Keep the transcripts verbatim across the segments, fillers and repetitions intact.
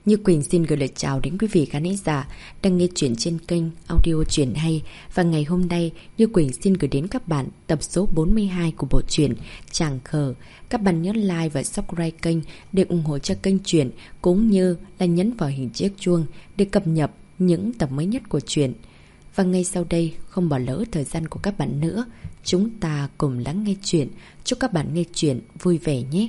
Như Quỳnh xin gửi lời chào đến quý vị khán giả đang nghe chuyện trên kênh audio Chuyện Hay. Và ngày hôm nay, Như Quỳnh xin gửi đến các bạn tập số bốn mươi hai của bộ truyện Chàng Khờ. Các bạn nhớ like và subscribe kênh để ủng hộ cho kênh truyện, cũng như là nhấn vào hình chiếc chuông để cập nhật những tập mới nhất của truyện. Và ngay sau đây, không bỏ lỡ thời gian của các bạn nữa, chúng ta cùng lắng nghe chuyện. Chúc các bạn nghe chuyện vui vẻ nhé!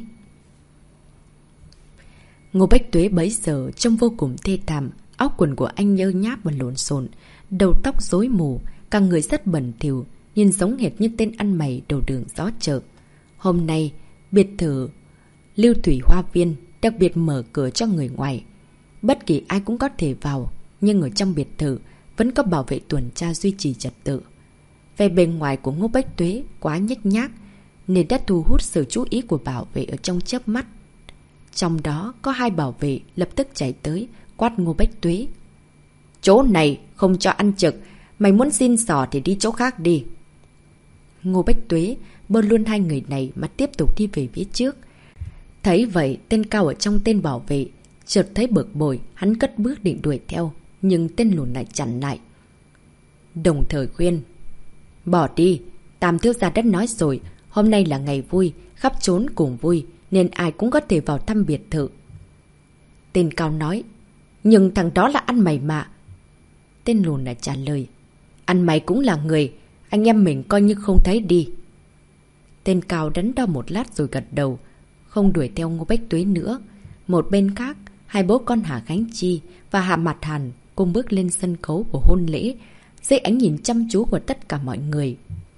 Ngô Bách Tuế bấy giờ trông vô cùng thê thảm, áo quần của anh nhơ nháp và lộn xộn, đầu tóc rối mù, cả người rất bẩn thỉu, nhìn giống hệt như tên ăn mày đầu đường gió chợ. Hôm nay, biệt thự Lưu Thủy Hoa Viên đặc biệt mở cửa cho người ngoài. Bất kỳ ai cũng có thể vào, nhưng ở trong biệt thự vẫn có bảo vệ tuần tra duy trì trật tự. Về bề ngoài của Ngô Bách Tuế quá nhếch nhác, nên đã thu hút sự chú ý của bảo vệ ở trong chớp mắt. Trong đó có hai bảo vệ lập tức chạy tới, quát Ngô Bách Tuế. Chỗ này không cho ăn trực, mày muốn xin xỏ thì đi chỗ khác đi. Ngô Bách Tuế bơ luôn hai người này mà tiếp tục đi về phía trước. Thấy vậy, tên cao ở trong tên bảo vệ chợt thấy bực bội, hắn cất bước định đuổi theo, nhưng tên lùn lại chặn lại. Đồng thời khuyên, bỏ đi, Tam thiếu gia đã nói rồi, hôm nay là ngày vui, khắp trốn cùng vui, nên ai cũng có thể vào thăm biệt thự. Tên cao nói, nhưng thằng đó là ăn mày mà. Tên lùn lại trả lời, ăn mày cũng là người, anh em mình coi như không thấy đi. Tên cao đắn đo một lát rồi gật đầu, không đuổi theo Ngô Bách Tuế nữa. Một bên khác, hai bố con Hà Khánh Chi và Hạ Mạt Hàn cùng bước lên sân khấu của hôn lễ, dưới ánh nhìn chăm chú của tất cả mọi người.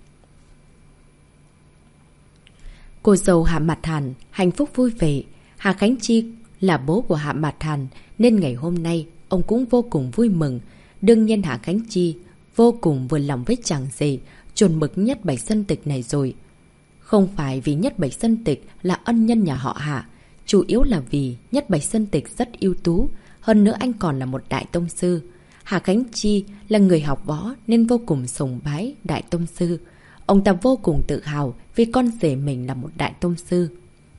Cô dâu Hạ Mạt Hàn hạnh phúc vui vẻ. Hà Khánh Chi là bố của Hạ Mạt Hàn, nên ngày hôm nay ông cũng vô cùng vui mừng. Đương nhiên Hạ Khánh Chi vô cùng vừa lòng với chàng rể chuẩn mực Nhất Bạch Sơn Tịch này rồi. Không phải vì Nhất Bạch Sơn Tịch là ân nhân nhà họ Hạ, chủ yếu là vì Nhất Bạch Sơn Tịch rất ưu tú, hơn nữa anh còn là một đại tông sư. Hà Khánh Chi là người học võ nên vô cùng sùng bái đại tông sư. Ông ta vô cùng tự hào vì con rể mình là một đại tông sư.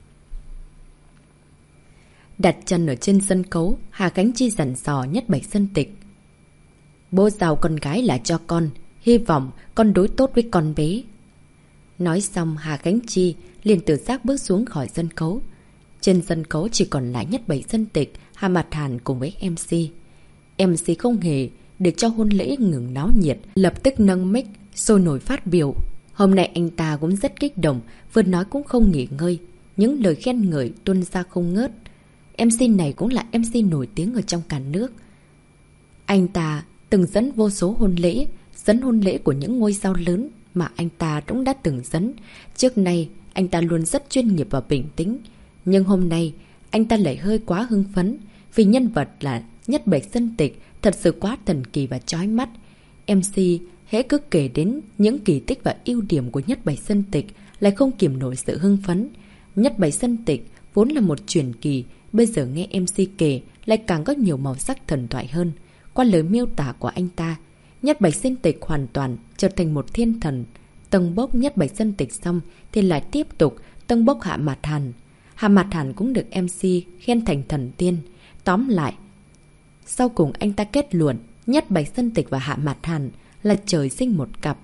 Đặt chân ở trên sân khấu, Hà Khánh Chi dặn dò Nhất Bạch Sơn Tịch. Bố giao con gái là cho con, hy vọng con đối tốt với con bé. Nói xong, Hà Khánh Chi liền tự giác bước xuống khỏi sân khấu. Trên sân khấu chỉ còn lại Nhất Bạch Sơn Tịch, Hà Mạt Hàn cùng với em xê. em xê không hề để cho hôn lễ ngừng náo nhiệt, lập tức nâng mic sôi nổi phát biểu. Hôm nay anh ta cũng rất kích động, vừa nói cũng không nghỉ ngơi, những lời khen ngợi tuôn ra không ngớt. em xê này cũng là em xê nổi tiếng ở trong cả nước. Anh ta từng dẫn vô số hôn lễ, dẫn hôn lễ của những ngôi sao lớn mà anh ta cũng đã từng dẫn. Trước nay, anh ta luôn rất chuyên nghiệp và bình tĩnh. Nhưng hôm nay, anh ta lại hơi quá hưng phấn, vì nhân vật là Nhất Bạch Sơn Tịch thật sự quá thần kỳ và chói mắt. em xê hễ cứ kể đến những kỳ tích và ưu điểm của Nhất Bạch Sơn Tịch lại không kiềm nổi sự hưng phấn. Nhất Bạch Sơn Tịch vốn là một truyền kỳ, bây giờ nghe em xê kể lại càng có nhiều màu sắc thần thoại hơn. Qua lời miêu tả của anh ta, Nhất Bạch Sơn Tịch hoàn toàn trở thành một thiên thần. Tầng bốc Nhất Bạch Sơn Tịch xong thì lại tiếp tục tầng bốc Hạ Mạt Hàn. Hạ Mạt Hàn cũng được em xê khen thành thần tiên. Tóm lại, sau cùng anh ta kết luận Nhất Bạch Sơn Tịch và Hạ Mạt Hàn là trời sinh một cặp.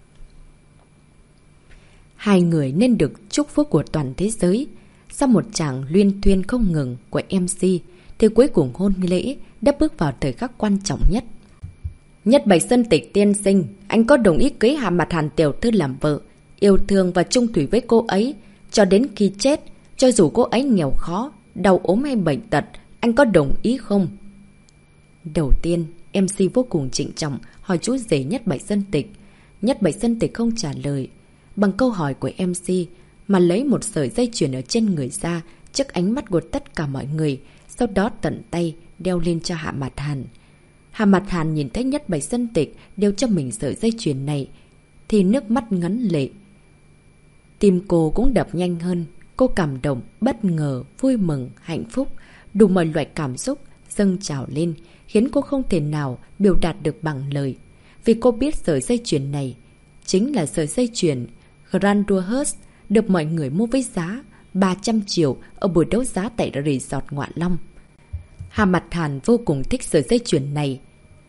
Hai người nên được chúc phúc của toàn thế giới. Sau một tràng luyên thuyên không ngừng của em xê thì cuối cùng hôn lễ đã bước vào thời khắc quan trọng nhất. Nhất Bạch Sơn Tịch tiên sinh, anh có đồng ý cưới Hạ Mạt Hàn tiểu thư làm vợ, yêu thương và chung thủy với cô ấy cho đến khi chết, cho dù cô ấy nghèo khó, đau ốm hay bệnh tật, anh có đồng ý không? Đầu tiên, em xê vô cùng trịnh trọng hỏi chú rể Nhất Bạch Sơn Tịch. Nhất Bạch Sơn Tịch không trả lời. Bằng câu hỏi của em xê mà lấy một sợi dây chuyền ở trên người ra trước ánh mắt của tất cả mọi người, sau đó tận tay đeo lên cho Hạ Mạt Hàn. Hạ Mạt Hàn nhìn thấy Nhất Bạch Sơn Tịch đeo cho mình sợi dây chuyền này thì nước mắt ngấn lệ. Tim cô cũng đập nhanh hơn. Cô cảm động, bất ngờ, vui mừng, hạnh phúc, đủ mọi loại cảm xúc dâng trào lên, khiến cô không thể nào biểu đạt được bằng lời. Vì cô biết sợi dây chuyền này chính là sợi dây chuyền Grand Duhurst được mọi người mua với giá ba trăm triệu ở buổi đấu giá tại Resort Ngoạn Long. Hà Mặt Hàn vô cùng thích sợi dây chuyền này.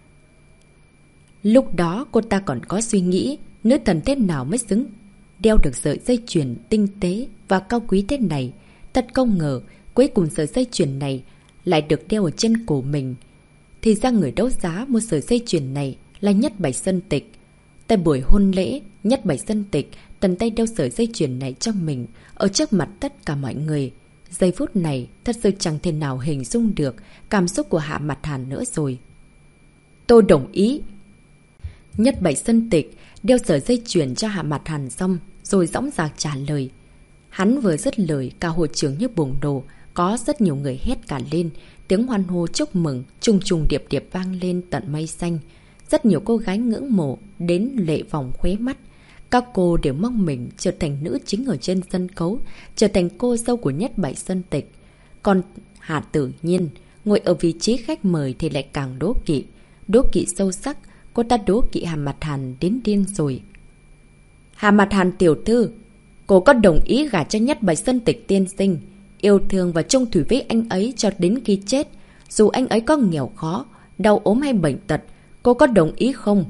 Lúc đó cô ta còn có suy nghĩ nữ thần thế nào mới xứng đeo được sợi dây chuyền tinh tế và cao quý thế này. Thật không ngờ cuối cùng sợi dây chuyền này lại được đeo ở trên cổ mình. Thì ra người đấu giá mua sợi dây chuyền này là Nhất Bạch Sơn Tịch. Tại buổi hôn lễ, Nhất Bạch Sơn Tịch tận tay đeo sợi dây chuyền này cho mình ở trước mặt tất cả mọi người. Giây phút này thật sự chẳng thể nào hình dung được cảm xúc của Hạ Mặt Hàn nữa rồi. Tôi đồng ý. Nhất Bạch Sơn Tịch đeo sợi dây chuyền cho Hạ Mặt Hàn xong rồi dõng dạc trả lời. Hắn vừa dứt lời, cả hội trường như bùng nổ, có rất nhiều người hét cả lên, tiếng hoan hô chúc mừng trùng trùng điệp điệp vang lên tận mây xanh. Rất nhiều cô gái ngưỡng mộ đến lệ vòng khóe mắt. Các cô đều mong mình trở thành nữ chính ở trên sân khấu, trở thành cô dâu của Nhất Bạch Sơn Tịch. Còn Hà Tử Nhiên ngồi ở vị trí khách mời thì lại càng đố kỵ. Đố kỵ sâu sắc, cô ta đố kỵ Hà Mặt Hàn đến điên rồi. Hà Mặt Hàn tiểu thư, cô có đồng ý gả cho Nhất Bạch Sơn Tịch tiên sinh, yêu thương và chung thủy với anh ấy cho đến khi chết. Dù anh ấy có nghèo khó, đau ốm hay bệnh tật, cô có đồng ý không?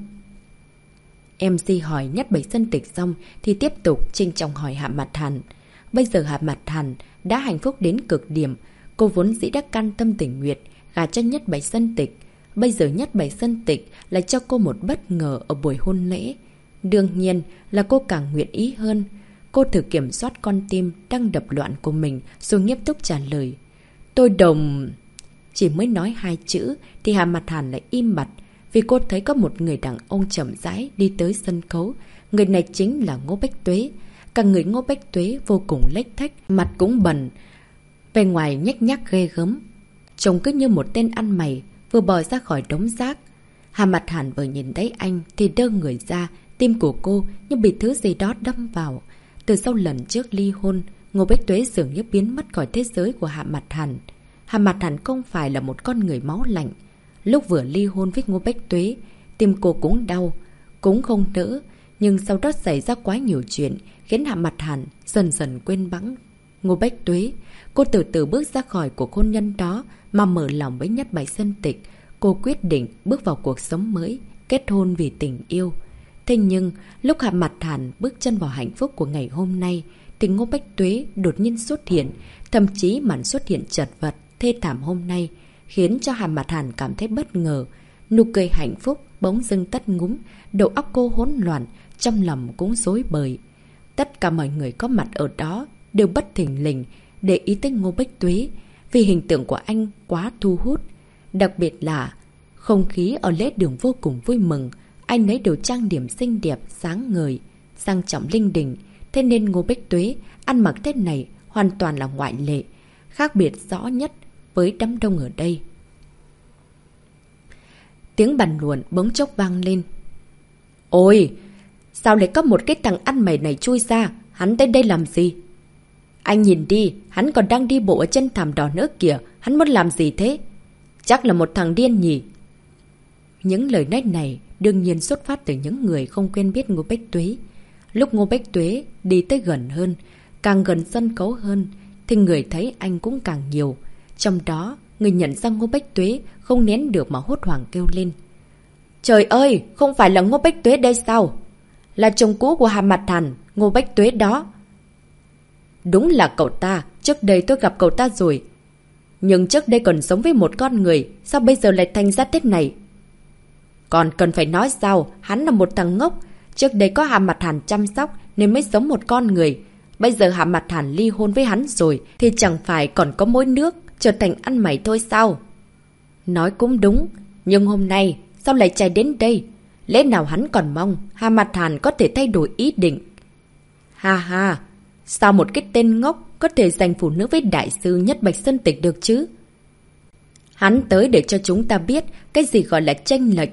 em xê hỏi Nhất Bạch Sơn Tịch xong thì tiếp tục trinh trọng hỏi Hạ Mặt Hàn. Bây giờ Hạ Mặt Hàn đã hạnh phúc đến cực điểm. Cô vốn dĩ đã can tâm tình nguyện gả cho Nhất Bạch Sơn Tịch. Bây giờ Nhất Bạch Sơn Tịch lại cho cô một bất ngờ ở buổi hôn lễ. Đương nhiên là cô càng nguyện ý hơn. Cô thử kiểm soát con tim đang đập loạn của mình rồi nghiêm túc trả lời. Tôi đồng... Chỉ mới nói hai chữ thì Hạ Mặt Hàn lại im bặt. Vì cô thấy có một người đàn ông chậm rãi đi tới sân khấu. Người này chính là Ngô Bách Tuế. Cả người Ngô Bách Tuế vô cùng lếch thách, mặt cũng bẩn, bề ngoài nhếch nhác ghê gớm. Trông cứ như một tên ăn mày vừa bò ra khỏi đống rác. Hà Mặt Hàn vừa nhìn thấy anh thì đơ người ra, tim của cô như bị thứ gì đó đâm vào. Từ sau lần trước ly hôn, Ngô Bách Tuế dường như biến mất khỏi thế giới của Hạ Mặt Hàn. Hạ Mặt Hàn không phải là một con người máu lạnh. Lúc vừa ly hôn với Ngô Bách Tuế, tim cô cũng đau, cũng không đỡ. Nhưng sau đó xảy ra quá nhiều chuyện, khiến Hạ Mặt Hàn dần dần quên bẵng Ngô Bách Tuế. Cô từ từ bước ra khỏi cuộc hôn nhân đó mà mở lòng với Nhất Bạch Sơn Tịch. Cô quyết định bước vào cuộc sống mới, kết hôn vì tình yêu. Thế nhưng, lúc Hạ Mặt Hàn bước chân vào hạnh phúc của ngày hôm nay, thì Ngô Bách Tuế đột nhiên xuất hiện. Thậm chí màn xuất hiện chật vật, thê thảm hôm nay khiến cho Hạ Mặt Hàn cảm thấy bất ngờ. Nụ cười hạnh phúc bỗng dưng tắt ngúm, đầu óc cô hỗn loạn, trong lòng cũng rối bời. Tất cả mọi người có mặt ở đó đều bất thình lình để ý tới Ngô Bách Tuế, vì hình tượng của anh quá thu hút. Đặc biệt là không khí ở lễ đường vô cùng vui mừng, anh ấy đều trang điểm xinh đẹp, sáng ngời, sang trọng linh đình. Thế nên Ngô Bách Tuế ăn mặc thế này hoàn toàn là ngoại lệ, khác biệt rõ nhất với đám đông ở đây. Tiếng bàn luận bỗng chốc vang lên. Ôi, sao lại có một cái thằng ăn mày này chui ra? Hắn tới đây làm gì? Anh nhìn đi, hắn còn đang đi bộ ở chân thảm đỏ nữa kìa. Hắn muốn làm gì thế? Chắc là một thằng điên nhỉ? Những lời nói này đương nhiên xuất phát từ những người không quen biết Ngô Bách Tuế. Lúc Ngô Bách Tuế đi tới gần hơn, càng gần sân khấu hơn, thì người thấy anh cũng càng nhiều. Trong đó, người nhận ra Ngô Bách Tuế không nén được mà hốt hoảng kêu lên. Trời ơi, không phải là Ngô Bách Tuế đây sao? Là chồng cũ của Hà Mặt Hàn, Ngô Bách Tuế đó. Đúng là cậu ta, trước đây tôi gặp cậu ta rồi. Nhưng trước đây còn sống với một con người, sao bây giờ lại thành ra thế này? Còn cần phải nói sao, hắn là một thằng ngốc. Trước đây có Hà Mặt Hàn chăm sóc nên mới sống một con người. Bây giờ Hà Mặt Hàn ly hôn với hắn rồi thì chẳng phải còn có mối nước, trở thành ăn mày thôi sao? Nói cũng đúng, nhưng hôm nay sao lại chạy đến đây? Lẽ nào hắn còn mong Hà Mặt Hàn có thể thay đổi ý định? Ha ha, sao một cái tên ngốc có thể giành phụ nữ với đại sư Nhất Bạch Sơn Tịch được chứ? Hắn tới để cho chúng ta biết cái gì gọi là chênh lệch.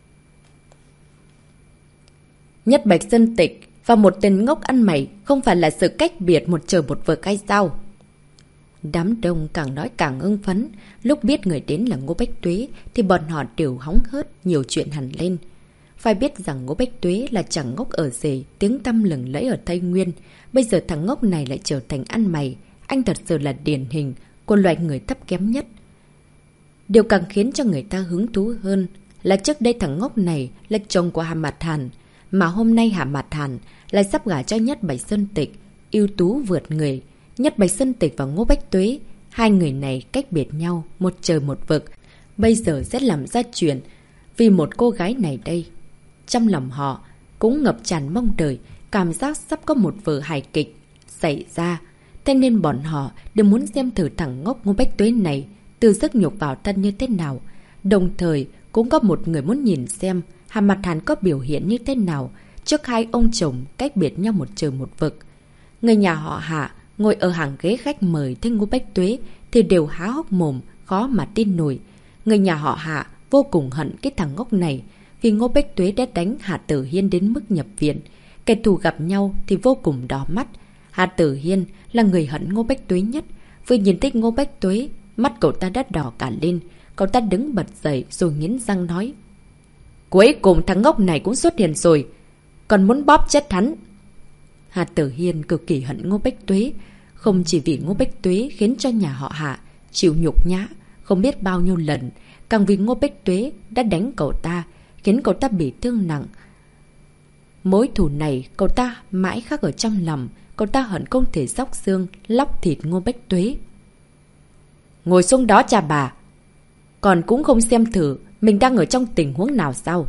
Nhất Bạch Sơn Tịch và một tên ngốc ăn mày không phải là sự cách biệt một trời một vực hay sao? Đám đông càng nói càng hưng phấn. Lúc biết người đến là Ngô Bách Tuế thì bọn họ đều hóng hớt, nhiều chuyện hẳn lên. Phải biết rằng Ngô Bách Tuế là chẳng ngốc ở gì, tiếng tăm lừng lẫy ở Tây Nguyên. Bây giờ thằng ngốc này lại trở thành ăn mày. Anh thật sự là điển hình của loại người thấp kém nhất. Điều càng khiến cho người ta hứng thú hơn là trước đây thằng ngốc này là chồng của Hạ Mạt Hàn, mà hôm nay Hạ Mạt Hàn lại sắp gả cho Nhất Bạch Sơn Tịch, ưu tú vượt người. Nhất Bạch Sơn Tịch và Ngô Bách Tuế, hai người này cách biệt nhau, một trời một vực. Bây giờ sẽ làm ra chuyện vì một cô gái này đây. Trong lòng họ cũng ngập tràn mong đợi, cảm giác sắp có một vở hài kịch xảy ra. Thế nên bọn họ đều muốn xem thử thằng ngốc Ngô Bách Tuế này từ giấc nhục vào thân như thế nào. Đồng thời cũng có một người muốn nhìn xem Hạ Mạt Hàn có biểu hiện như thế nào trước hai ông chồng cách biệt nhau một trời một vực. Người nhà họ Hạ ngồi ở hàng ghế khách mời thấy Ngô Bách Tuế thì đều há hốc mồm, khó mà tin nổi. Người nhà họ Hạ vô cùng hận cái thằng ngốc này vì Ngô Bách Tuế đã đánh Hạ Tử Hiên đến mức nhập viện. Kẻ thù gặp nhau thì vô cùng đỏ mắt. Hạ Tử Hiên là người hận Ngô Bách Tuế nhất. Vừa nhìn thấy Ngô Bách Tuế, mắt cậu ta đã đỏ cả lên. Cậu ta đứng bật dậy rồi nghiến răng nói: cuối cùng thằng ngốc này cũng xuất hiện rồi, còn muốn bóp chết hắn. Hạ Tử Hiên cực kỳ hận Ngô Bách Tuế. Không chỉ vì Ngô Bách Tuế khiến cho nhà họ Hạ chịu nhục nhã không biết bao nhiêu lần, càng vì Ngô Bách Tuế đã đánh cậu ta, khiến cậu ta bị thương nặng. Mối thù này cậu ta mãi khắc ở trong lòng. Cậu ta hận không thể xóc xương lóc thịt Ngô Bách Tuế. Ngồi xuống đó cha bà, còn cũng không xem thử mình đang ở trong tình huống nào sao?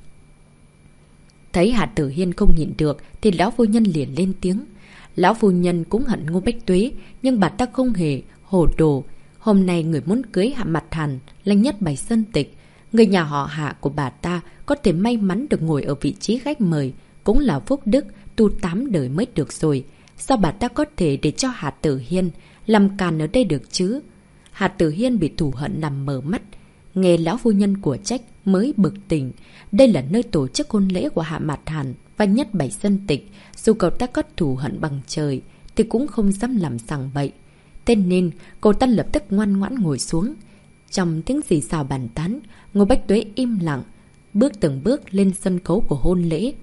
Thấy Hạ Tử Hiên không nhịn được thì lão phu nhân liền lên tiếng. Lão phu nhân cũng hận Ngô Bách Tuế, nhưng bà ta không hề hồ đồ. Hôm nay người muốn cưới Hạ Mạt Hàn là Nhất Bạch Sơn Tịch. Người nhà họ Hạ của bà ta có thể may mắn được ngồi ở vị trí khách mời cũng là phúc đức tu tám đời mới được rồi. Sao bà ta có thể để cho Hạ Tử Hiên làm càn ở đây được chứ? Hạ Tử Hiên bị thù hận làm mờ mắt. Nghe lão phu nhân của trách mới bực tỉnh. Đây là nơi tổ chức hôn lễ của Hạ Mạt Hàn và Nhất Bạch Sơn Tịch. Dù cậu ta có thù hận bằng trời thì cũng không dám làm sằng bậy. Thế nên cậu ta lập tức ngoan ngoãn ngồi xuống. Trong tiếng xì xào bàn tán, Ngô Bách Tuế im lặng, bước từng bước lên sân khấu của hôn lễ.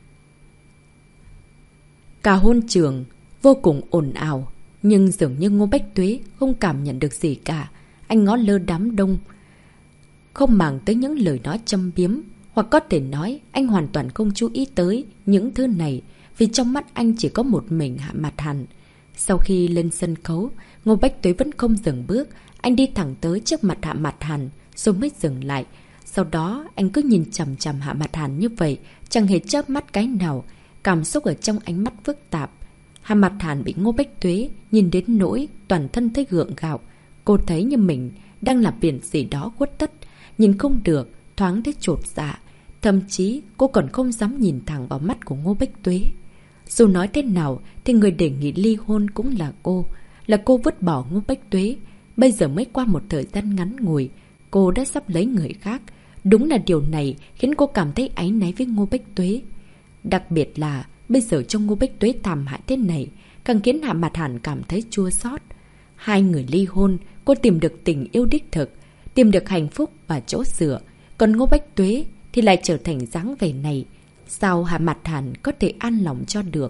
Cả hôn trường vô cùng ồn ào, nhưng dường như Ngô Bách Tuế không cảm nhận được gì cả. Anh ngó lơ đám đông, không màng tới những lời nói châm biếm, hoặc có thể nói anh hoàn toàn không chú ý tới những thứ này, vì trong mắt anh chỉ có một mình Hạ Mạt Hàn. Sau khi lên sân khấu, Ngô Bách Tuế vẫn không dừng bước. Anh đi thẳng tới trước mặt Hạ Mạt Hàn rồi mới dừng lại. Sau đó anh cứ nhìn chằm chằm Hạ Mạt Hàn như vậy, chẳng hề chớp mắt cái nào. Cảm xúc ở trong ánh mắt phức tạp. Hạ Mạt Hàn bị Ngô Bách Tuế nhìn đến nỗi toàn thân thấy gượng gạo. Cô thấy như mình đang làm việc gì đó khuất tất, nhìn không được, thoáng thấy chột dạ. Thậm chí cô còn không dám nhìn thẳng vào mắt của Ngô Bách Tuế. Dù nói thế nào thì người đề nghị ly hôn cũng là cô. Là cô vứt bỏ Ngô Bách Tuế. Bây giờ mới qua một thời gian ngắn ngủi, cô đã sắp lấy người khác. Đúng là điều này khiến cô cảm thấy áy náy với Ngô Bách Tuế. Đặc biệt là bây giờ trong Ngô Bách Tuế thảm hại thế này, càng khiến Hạ Mạt Hàn cảm thấy chua xót. Hai người ly hôn, cô tìm được tình yêu đích thực, tìm được hạnh phúc và chỗ dựa. Còn Ngô Bách Tuế thì lại trở thành dáng vẻ này. Sao Hạ Mạt Hàn có thể an lòng cho được?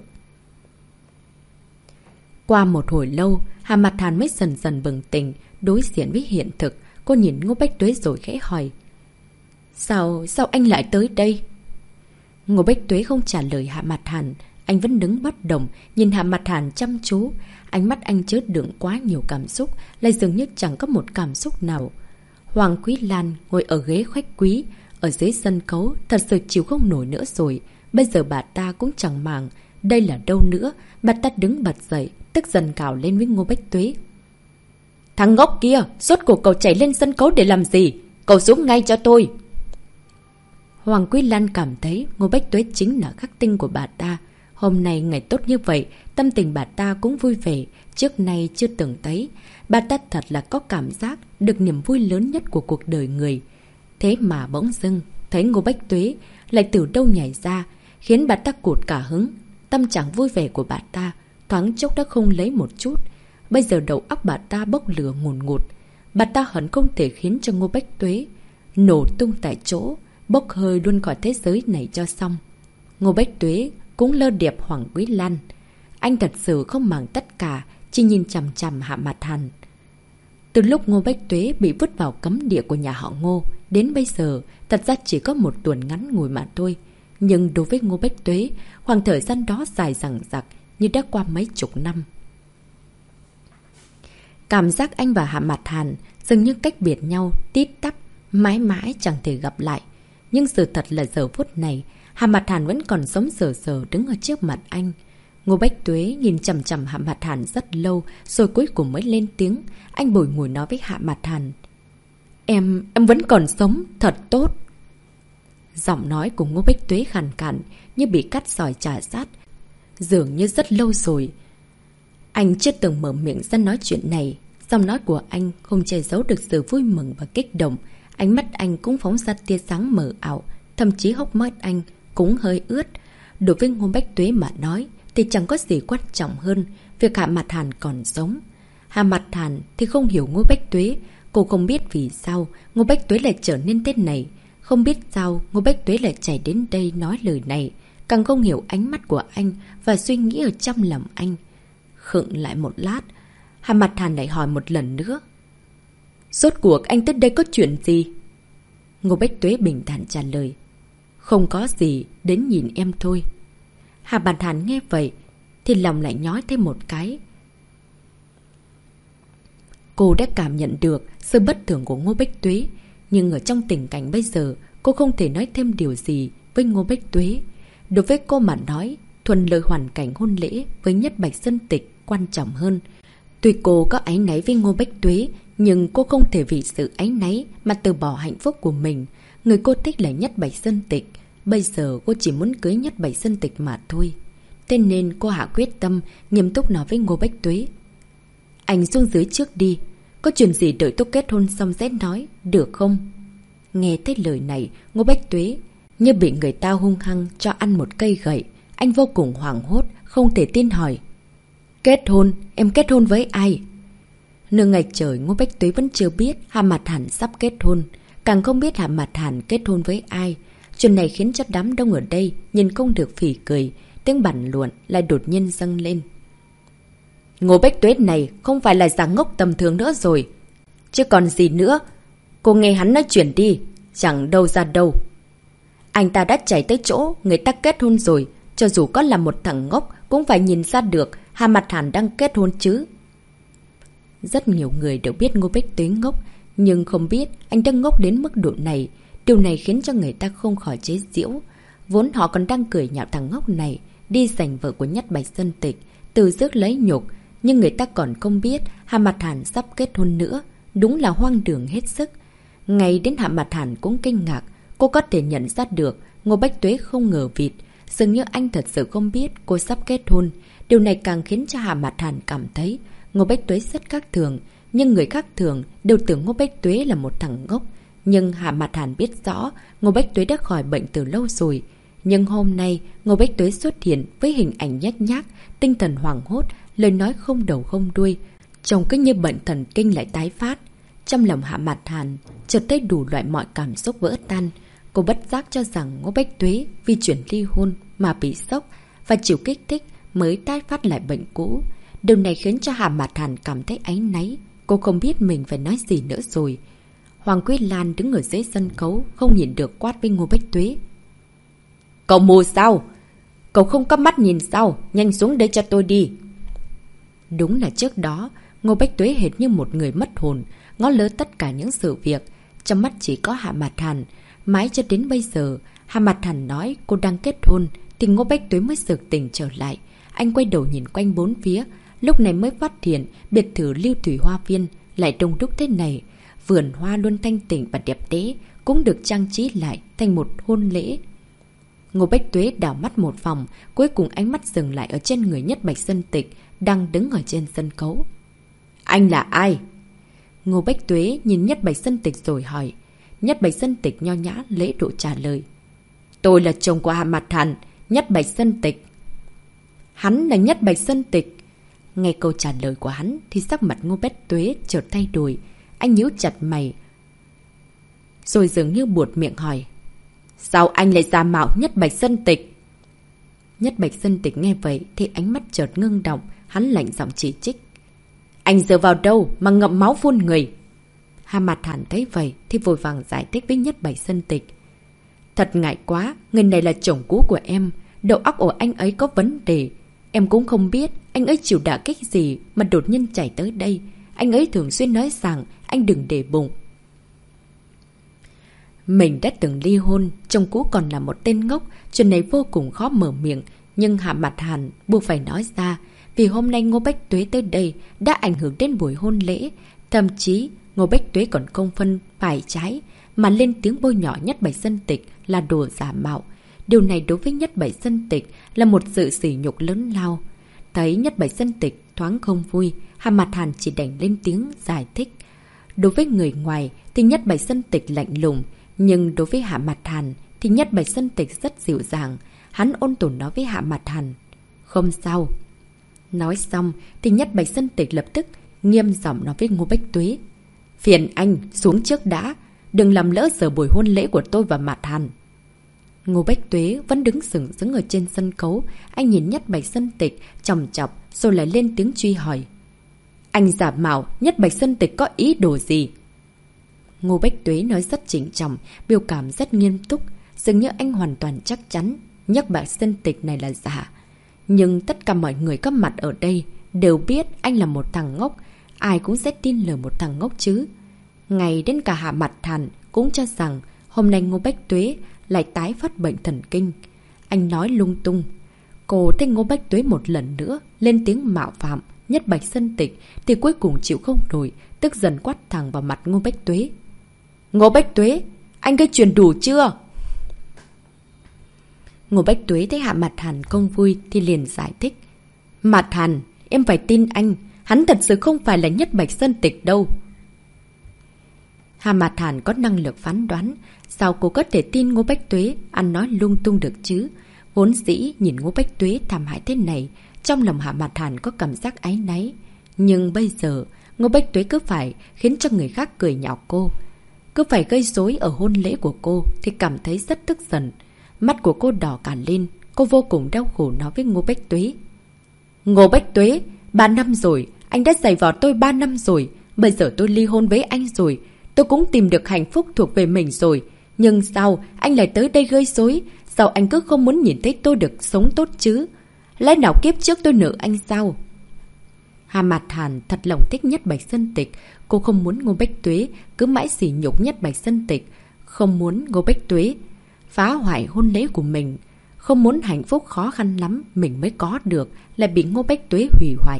Qua một hồi lâu, Hạ Mạt Hàn mới dần dần bừng tỉnh, đối diện với hiện thực. Cô nhìn Ngô Bách Tuế rồi khẽ hỏi: Sao, sao anh lại tới đây? Ngô Bách Tuế không trả lời Hạ Mạt Hàn. Anh vẫn đứng bất động, nhìn Hạ Mạt Hàn chăm chú. Ánh mắt anh chứa đựng quá nhiều cảm xúc, lại dường như chẳng có một cảm xúc nào. Hoàng Quý Lan ngồi ở ghế khách quý, ở dưới sân khấu, thật sự chịu không nổi nữa rồi. Bây giờ bà ta cũng chẳng màng đây là đâu nữa. Bà ta đứng bật dậy, tức giận gào lên với Ngô Bách Tuế: Thằng ngốc kia, rốt cuộc cậu chạy lên sân khấu để làm gì? Cậu xuống ngay cho tôi! Hoàng Quý Lan cảm thấy Ngô Bách Tuế chính là khắc tinh của bà ta. Hôm nay ngày tốt như vậy, tâm tình bà ta cũng vui vẻ, trước nay chưa từng thấy. Bà ta thật là có cảm giác được niềm vui lớn nhất của cuộc đời người. Thế mà bỗng dưng thấy Ngô Bách Tuế lại từ đâu nhảy ra, khiến bà ta cụt cả hứng. Tâm trạng vui vẻ của bà ta thoáng chốc đã không lấy một chút. Bây giờ đầu óc bà ta bốc lửa ngùn ngụt. Bà ta hận không thể khiến cho Ngô Bách Tuế nổ tung tại chỗ, bốc hơi luôn khỏi thế giới này cho xong. Ngô Bách Tuế cũng lơ điệp Hoàng Quý Lan. Anh thật sự không màng tất cả, chỉ nhìn chằm chằm Hạ Mạt Hàn. Từ lúc Ngô Bách Tuế bị vứt vào cấm địa của nhà họ Ngô, đến bây giờ, thật ra chỉ có một tuần ngắn ngủi mà thôi. Nhưng đối với Ngô Bách Tuế, khoảng thời gian đó dài dằng dặc như đã qua mấy chục năm. Cảm giác anh và Hạ Mạt Hàn dường như cách biệt nhau, tít tắp, mãi mãi chẳng thể gặp lại. Nhưng sự thật là giờ phút này, Hạ Mạt Hàn vẫn còn sống sờ sờ đứng ở trước mặt anh. Ngô Bách Tuế nhìn chằm chằm Hạ Mạt Hàn rất lâu, rồi cuối cùng mới lên tiếng. Anh bồi ngồi nói với Hạ Mạt Hàn. Em, em vẫn còn sống, thật tốt. Giọng nói của Ngô Bách Tuế khàn khàn như bị cắt sỏi chà sát. Dường như rất lâu rồi anh chưa từng mở miệng ra nói chuyện này. Giọng nói của anh không che giấu được sự vui mừng và kích động. Ánh mắt anh cũng phóng ra tia sáng mờ ảo, thậm chí hốc mắt anh cũng hơi ướt. Đối với Ngô Bách Tuế mà nói thì chẳng có gì quan trọng hơn việc Hạ Mạt Hàn còn sống. Hạ Mạt Hàn thì không hiểu Ngô Bách Tuế. Cô không biết vì sao Ngô Bách Tuế lại trở nên thế này. Không biết sao Ngô Bách Tuế lại chạy đến đây nói lời này. Càng không hiểu ánh mắt của anh và suy nghĩ ở trong lòng anh. Khựng lại một lát, Hạ Mạt Hàn lại hỏi một lần nữa. Rốt cuộc anh tới đây có chuyện gì? Ngô Bách Tuế bình thản trả lời. Không có gì, đến nhìn em thôi. Hạ Mạt Hàn nghe vậy thì lòng lại nhói thêm một cái. Cô đã cảm nhận được sự bất thường của Ngô Bách Tuế. Nhưng ở trong tình cảnh bây giờ, cô không thể nói thêm điều gì với Ngô Bách Tuế. Đối với cô mà nói, thuận lợi hoàn cảnh hôn lễ với Nhất Bạch Sơn Tịch quan trọng hơn. Tuy cô có áy náy với Ngô Bách Tuế, nhưng cô không thể vì sự áy náy mà từ bỏ hạnh phúc của mình. Người cô thích là Nhất Bạch Sơn Tịch. Bây giờ cô chỉ muốn cưới Nhất Bạch Sơn Tịch mà thôi. Thế nên cô hạ quyết tâm, nghiêm túc nói với Ngô Bách Tuế. Anh xuống dưới trước đi. Có chuyện gì đợi tôi kết hôn xong sẽ nói, được không? Nghe thấy lời này, Ngô Bách Tuế như bị người ta hung hăng cho ăn một cây gậy. Anh vô cùng hoảng hốt, không thể tin hỏi. Kết hôn? Em kết hôn với ai? Nửa ngày trời Ngô Bách Tuế vẫn chưa biết Hạ Mạt Hàn sắp kết hôn. Càng không biết Hạ Mạt Hàn kết hôn với ai. Chuyện này khiến cho đám đông ở đây nhìn không được phỉ cười. Tiếng bàn luận lại đột nhiên dâng lên. Ngô Bách Tuế này không phải là dạng ngốc tầm thường nữa rồi. Chứ còn gì nữa. Cô nghe hắn nói chuyện đi. Chẳng đâu ra đâu. Anh ta đã chạy tới chỗ người ta kết hôn rồi. Cho dù có là một thằng ngốc cũng phải nhìn ra được Hạ Mạt Hàn đang kết hôn chứ. Rất nhiều người đều biết Ngô Bách Tuế ngốc, nhưng không biết anh đang ngốc đến mức độ này. Điều này khiến cho người ta không khỏi chế giễu. Vốn họ còn đang cười nhạo thằng ngốc này đi giành vợ của Nhất Bạch Sơn Tịch, từ rước lấy nhục. Nhưng người ta còn không biết Hạ Mạt Hàn sắp kết hôn nữa. Đúng là hoang đường hết sức. Ngay đến Hạ Mạt Hàn cũng kinh ngạc. Cô có thể nhận ra được Ngô Bách Tuế không ngờ vịt. Dường như anh thật sự không biết cô sắp kết hôn. Điều này càng khiến cho Hạ Mạt Hàn cảm thấy Ngô Bách Tuế rất khác thường. Nhưng người khác thường đều tưởng Ngô Bách Tuế là một thằng ngốc. Nhưng Hạ Mạt Hàn biết rõ Ngô Bách Tuế đã khỏi bệnh từ lâu rồi. Nhưng hôm nay Ngô Bách Tuế xuất hiện với hình ảnh nhếch nhác, tinh thần hoảng hốt, lời nói không đầu không đuôi. Trông cứ như bệnh thần kinh lại tái phát. Trong lòng Hạ Mạt Hàn chợt thấy đủ loại mọi cảm xúc vỡ tan. Cô bất giác cho rằng Ngô Bách Tuế vì chuyện ly hôn mà bị sốc và chịu kích thích mới tái phát lại bệnh cũ. Điều này khiến cho Hạ Mạt Hàn cảm thấy áy náy. Cô không biết mình phải nói gì nữa rồi. Hoàng Quyết Lan đứng ở dưới sân khấu không nhìn được quát với Ngô Bách Tuế. Cậu mù sao? Cậu không có mắt nhìn sao? Nhanh xuống đây cho tôi đi. Đúng là trước đó Ngô Bách Tuế hệt như một người mất hồn, ngó lơ tất cả những sự việc. Trong mắt chỉ có Hạ Mạt Hàn. Mãi cho đến bây giờ Hạ Mạt Hàn nói cô đang kết hôn thì Ngô Bách Tuế mới sực tỉnh trở lại. Anh quay đầu nhìn quanh bốn phía, lúc này mới phát hiện biệt thự Lưu Thủy Hoa Viên lại đông đúc thế này. Vườn hoa luôn thanh tịnh và đẹp đẽ cũng được trang trí lại thành một hôn lễ. Ngô Bách Tuế đảo mắt một vòng, cuối cùng ánh mắt dừng lại ở trên người Nhất Bạch Sơn Tịch đang đứng ở trên sân khấu. Anh là ai? Ngô Bách Tuế nhìn Nhất Bạch Sơn Tịch rồi hỏi. Nhất Bạch Sơn Tịch nho nhã lễ độ trả lời. Tôi là chồng của Hạ Mạt Hàn, Nhất Bạch Sơn Tịch. Hắn là Nhất Bạch Sơn Tịch. Nghe câu trả lời của hắn thì sắc mặt Ngô Bách Tuế chợt thay đổi. Anh nhíu chặt mày rồi dường như buột miệng hỏi. Sao anh lại giả mạo Nhất Bạch Sơn Tịch? Nhất Bạch Sơn Tịch nghe vậy thì ánh mắt chợt ngưng động. Hắn lạnh giọng chỉ trích. Anh dựa vào đâu mà ngậm máu phun người? Hà Mạt Hàn thấy vậy thì vội vàng giải thích với Nhất Bạch Sơn Tịch. Thật ngại quá, người này là chồng cũ của em. Đầu óc của anh ấy có vấn đề. Em cũng không biết anh ấy chịu đả kích gì mà đột nhiên chạy tới đây. Anh ấy thường xuyên nói rằng anh đừng để bụng. Mình đã từng ly hôn, chồng cũ còn là một tên ngốc. Chuyện này vô cùng khó mở miệng. Nhưng Hà Mạt Hàn buộc phải nói ra. Vì hôm nay Ngô Bách Tuế tới đây đã ảnh hưởng đến buổi hôn lễ. Thậm chí Ngô Bách Tuế còn không phân phải trái mà lên tiếng bôi nhọ Nhất Bạch Sơn Tịch là đồ giả mạo. Điều này đối với Nhất Bạch Sơn Tịch là một sự sỉ nhục lớn lao. Thấy Nhất Bạch Sơn Tịch thoáng không vui, Hà Mạt Hàn chỉ đành lên tiếng giải thích. Đối với người ngoài thì Nhất Bạch Sơn Tịch lạnh lùng, nhưng đối với Hà Mạt Hàn thì Nhất Bạch Sơn Tịch rất dịu dàng. Hắn ôn tồn nói với Hà Mạt Hàn. Không sao. Nói xong thì Nhất Bạch Sơn Tịch lập tức nghiêm giọng nói với Ngô Bách Tuế. Phiền anh xuống trước đã, đừng làm lỡ giờ buổi hôn lễ của tôi và Mạt Hàn. Ngô Bách Tuế vẫn đứng sừng sững ở trên sân khấu. Anh nhìn Nhất Bạch Sơn Tịch chòng chọc rồi lại lên tiếng truy hỏi. Anh giả mạo, Nhất Bạch Sơn Tịch có ý đồ gì? Ngô Bách Tuế nói rất chỉnh trọng, biểu cảm rất nghiêm túc. Dường như anh hoàn toàn chắc chắn Nhất Bạch Sơn Tịch này là giả. Nhưng tất cả mọi người có mặt ở đây đều biết anh là một thằng ngốc. Ai cũng sẽ tin lời một thằng ngốc chứ. Ngay đến cả Hà Mạt Hàn cũng cho rằng hôm nay Ngô Bách Tuế lại tái phát bệnh thần kinh. Anh nói lung tung. Cô thấy Ngô Bách Tuế một lần nữa lên tiếng mạo phạm Nhất Bạch Sơn Tịch thì cuối cùng chịu không nổi, tức giận quát thẳng vào mặt Ngô Bách Tuế. Ngô Bách Tuế, anh gây chuyện đủ chưa? Ngô Bách Tuế thấy Hạ Mạt Hàn không vui thì liền giải thích. Mạt Hàn, em phải tin anh. Hắn thật sự không phải là Nhất Bạch Sơn Tịch đâu. Hà Mạt Hàn có năng lực phán đoán. Sao cô có thể tin Ngô Bách Tuế ăn nói lung tung được chứ? Vốn dĩ nhìn Ngô Bách Tuế thảm hại thế này, trong lòng Hà Mạt Hàn có cảm giác áy náy. Nhưng bây giờ Ngô Bách Tuế cứ phải khiến cho người khác cười nhạo cô, cứ phải gây rối ở hôn lễ của cô thì cảm thấy rất tức giận. Mắt của cô đỏ cả lên. Cô vô cùng đau khổ nói với Ngô Bách Tuế. Ngô Bách Tuế, ba năm rồi, anh đã giày vò tôi ba năm rồi. Bây giờ tôi ly hôn với anh rồi, tôi cũng tìm được hạnh phúc thuộc về mình rồi. Nhưng sao anh lại tới đây gây rối? Sao anh cứ không muốn nhìn thấy tôi được sống tốt chứ? Lẽ nào kiếp trước tôi nợ anh sao? Hà Mạt Hàn thật lòng thích Nhất Bạch Sơn Tịch. Cô không muốn Ngô Bách Tuế cứ mãi sỉ nhục Nhất Bạch Sơn Tịch. Không muốn Ngô Bách Tuế phá hoại hôn lễ của mình. Không muốn hạnh phúc khó khăn lắm mình mới có được lại bị Ngô Bách Tuế hủy hoại.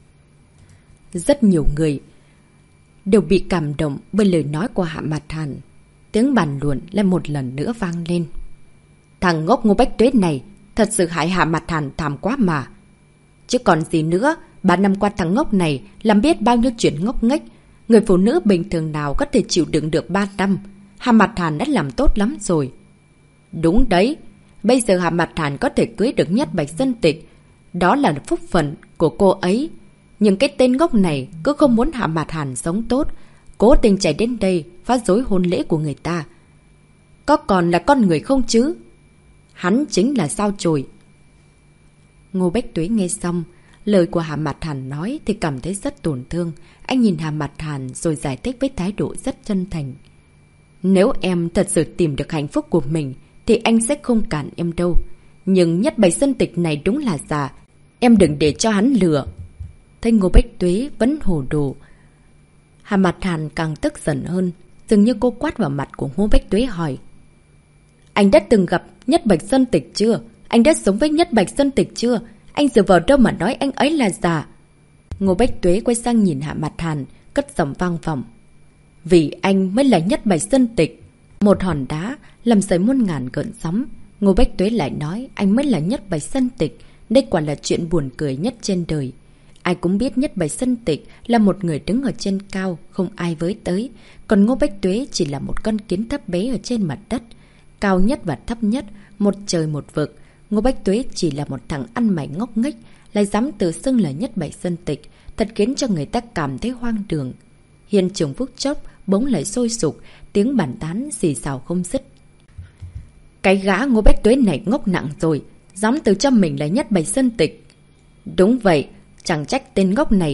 Rất nhiều người đều bị cảm động bởi lời nói của Hạ Mạt Hàn. Tiếng bàn luận lại một lần nữa vang lên. Thằng ngốc Ngô Bách Tuế này thật sự hại Hạ Mạt Hàn thảm quá mà. Chứ còn gì nữa, ba năm qua thằng ngốc này làm biết bao nhiêu chuyện ngốc nghếch. Người phụ nữ bình thường nào có thể chịu đựng được ba năm. Hạ Mạt Hàn đã làm tốt lắm rồi. Đúng đấy, bây giờ Hạ Mạt Hàn có thể cưới được Nhất Bạch Sơn Tịch, đó là phúc phận của cô ấy. Nhưng cái tên ngốc này cứ không muốn Hạ Mạt Hàn sống tốt, cố tình chạy đến đây phá rối hôn lễ của người ta. Có còn là con người không chứ? Hắn chính là sao chổi. Ngô Bách Tuế nghe xong lời của Hạ Mạt Hàn nói thì cảm thấy rất tổn thương. Anh nhìn Hạ Mạt Hàn rồi giải thích với thái độ rất chân thành. Nếu em thật sự tìm được hạnh phúc của mình thì anh sẽ không cản em đâu. Nhưng Nhất Bạch Sơn Tịch này đúng là giả. Em đừng để cho hắn lừa. Thấy Ngô Bách Tuế vẫn hồ đồ, Hà Mạt Hàn càng tức giận hơn. Dường như cô quát vào mặt của Ngô Bách Tuế hỏi. Anh đã từng gặp Nhất Bạch Sơn Tịch chưa? Anh đã sống với Nhất Bạch Sơn Tịch chưa? Anh dựa vào đâu mà nói anh ấy là giả? Ngô Bách Tuế quay sang nhìn Hạ Mạt Hàn, cất giọng vang vọng. Vì anh mới là Nhất Bạch Sơn Tịch. Một hòn đá làm dậy muôn ngàn gợn sóng. Ngô Bách Tuế lại nói anh mới là Nhất Bạch Sơn Tịch. Đây quả là chuyện buồn cười nhất trên đời. Ai cũng biết Nhất Bạch Sơn Tịch là một người đứng ở trên cao, không ai với tới. Còn Ngô Bách Tuế chỉ là một con kiến thấp bé ở trên mặt đất. Cao nhất và thấp nhất, một trời một vực. Ngô Bách Tuế chỉ là một thằng ăn mày ngốc nghếch, lại dám tự xưng là Nhất Bạch Sơn Tịch, thật khiến cho người ta cảm thấy hoang đường. Hiện trường phút chốc bỗng lại sôi sục, tiếng bàn tán xì xào không dứt. Cái gã Ngô Bách Tuế này ngốc nặng rồi, dám tự cho mình là Nhất Bạch Sơn Tịch. Đúng vậy, chẳng trách tên ngốc này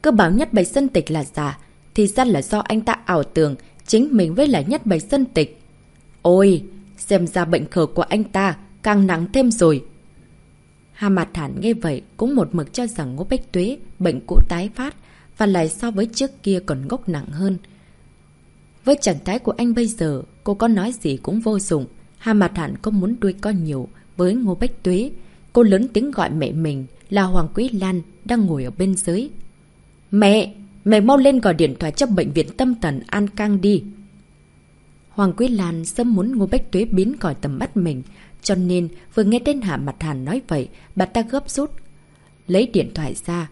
cứ bảo Nhất Bạch Sơn Tịch là giả, thì ra là do anh ta ảo tưởng chính mình với là Nhất Bạch Sơn Tịch. Ôi, xem ra bệnh khờ của anh ta càng nặng thêm rồi. Hà Mạt Hàn nghe vậy cũng một mực cho rằng Ngô Bách Tuế bệnh cũ tái phát, và lại so với trước kia còn ngốc nặng hơn. Với trạng thái của anh bây giờ, cô có nói gì cũng vô dụng. Hà Mạt Hàn không muốn đuôi co nhiều với Ngô Bách Tuế. Cô lớn tiếng gọi mẹ mình là Hoàng Quý Lan đang ngồi ở bên dưới. Mẹ! Mẹ mau lên gọi điện thoại cho bệnh viện tâm thần An Cang đi. Hoàng Quý Lan sớm muốn Ngô Bách Tuế biến khỏi tầm mắt mình, cho nên vừa nghe tên Hà Mạt Hàn nói vậy, bà ta gấp rút lấy điện thoại ra.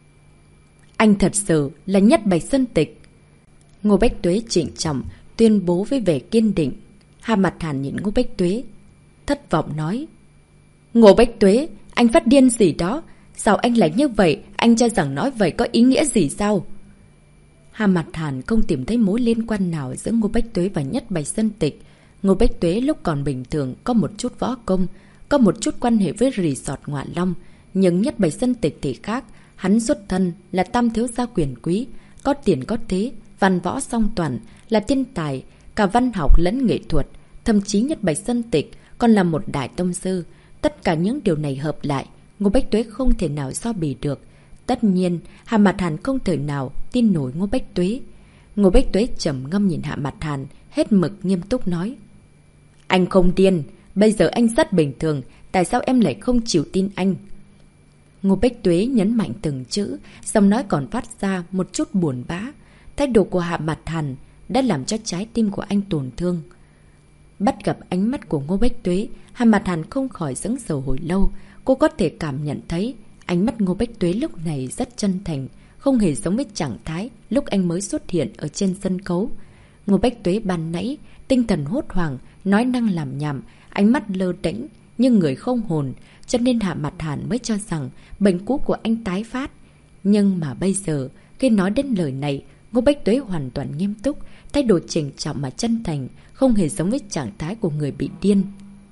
Anh thật sự là Nhất Bạch Sơn Tịch. Ngô Bách Tuế trịnh trọng tuyên bố với vẻ kiên định. Hà Mạt Hàn nhìn Ngô Bách Tuế, thất vọng nói. Ngô Bách Tuế, anh phát điên gì đó? Sao anh lại như vậy? Anh cho rằng nói vậy có ý nghĩa gì sao? Hà Mạt Hàn không tìm thấy mối liên quan nào giữa Ngô Bách Tuế và Nhất Bạch Sơn Tịch. Ngô Bách Tuế lúc còn bình thường có một chút võ công, có một chút quan hệ với resort Ngọa Long. Nhưng Nhất Bạch Sơn Tịch thì khác. Hắn xuất thân là tam thiếu gia quyền quý, có tiền có thế, văn võ song toàn, là thiên tài, cả văn học lẫn nghệ thuật. Thậm chí Nhất Bạch Sơn Tịch còn là một đại tông sư. Tất cả những điều này hợp lại, Ngô Bách Tuế không thể nào so bì được. Tất nhiên, Hà Mạt Hàn không thể nào tin nổi Ngô Bách Tuế. Ngô Bách Tuế trầm ngâm nhìn Hà Mạt Hàn, hết mực nghiêm túc nói. Anh không điên, bây giờ anh rất bình thường, tại sao em lại không chịu tin anh? Ngô Bách Tuế nhấn mạnh từng chữ, giọng nói còn phát ra một chút buồn bã. Thái độ của Hà Mạt Hàn đã làm cho trái tim của anh tổn thương. Bắt gặp ánh mắt của Ngô Bách Tuế, Hà Mạt Hàn không khỏi sững sờ hồi lâu. Cô có thể cảm nhận thấy ánh mắt Ngô Bách Tuế lúc này rất chân thành, không hề giống với trạng thái lúc anh mới xuất hiện ở trên sân khấu. Ngô Bách Tuế ban nãy, tinh thần hốt hoảng, nói năng làm nhảm, ánh mắt lơ đễnh, nhưng người không hồn, cho nên Hà Mạt Hàn mới cho rằng bệnh cũ của anh tái phát. Nhưng mà bây giờ, khi nói đến lời này, Ngô Bách Tuế hoàn toàn nghiêm túc, thái độ chỉnh trọng mà chân thành, không hề giống với trạng thái của người bị điên.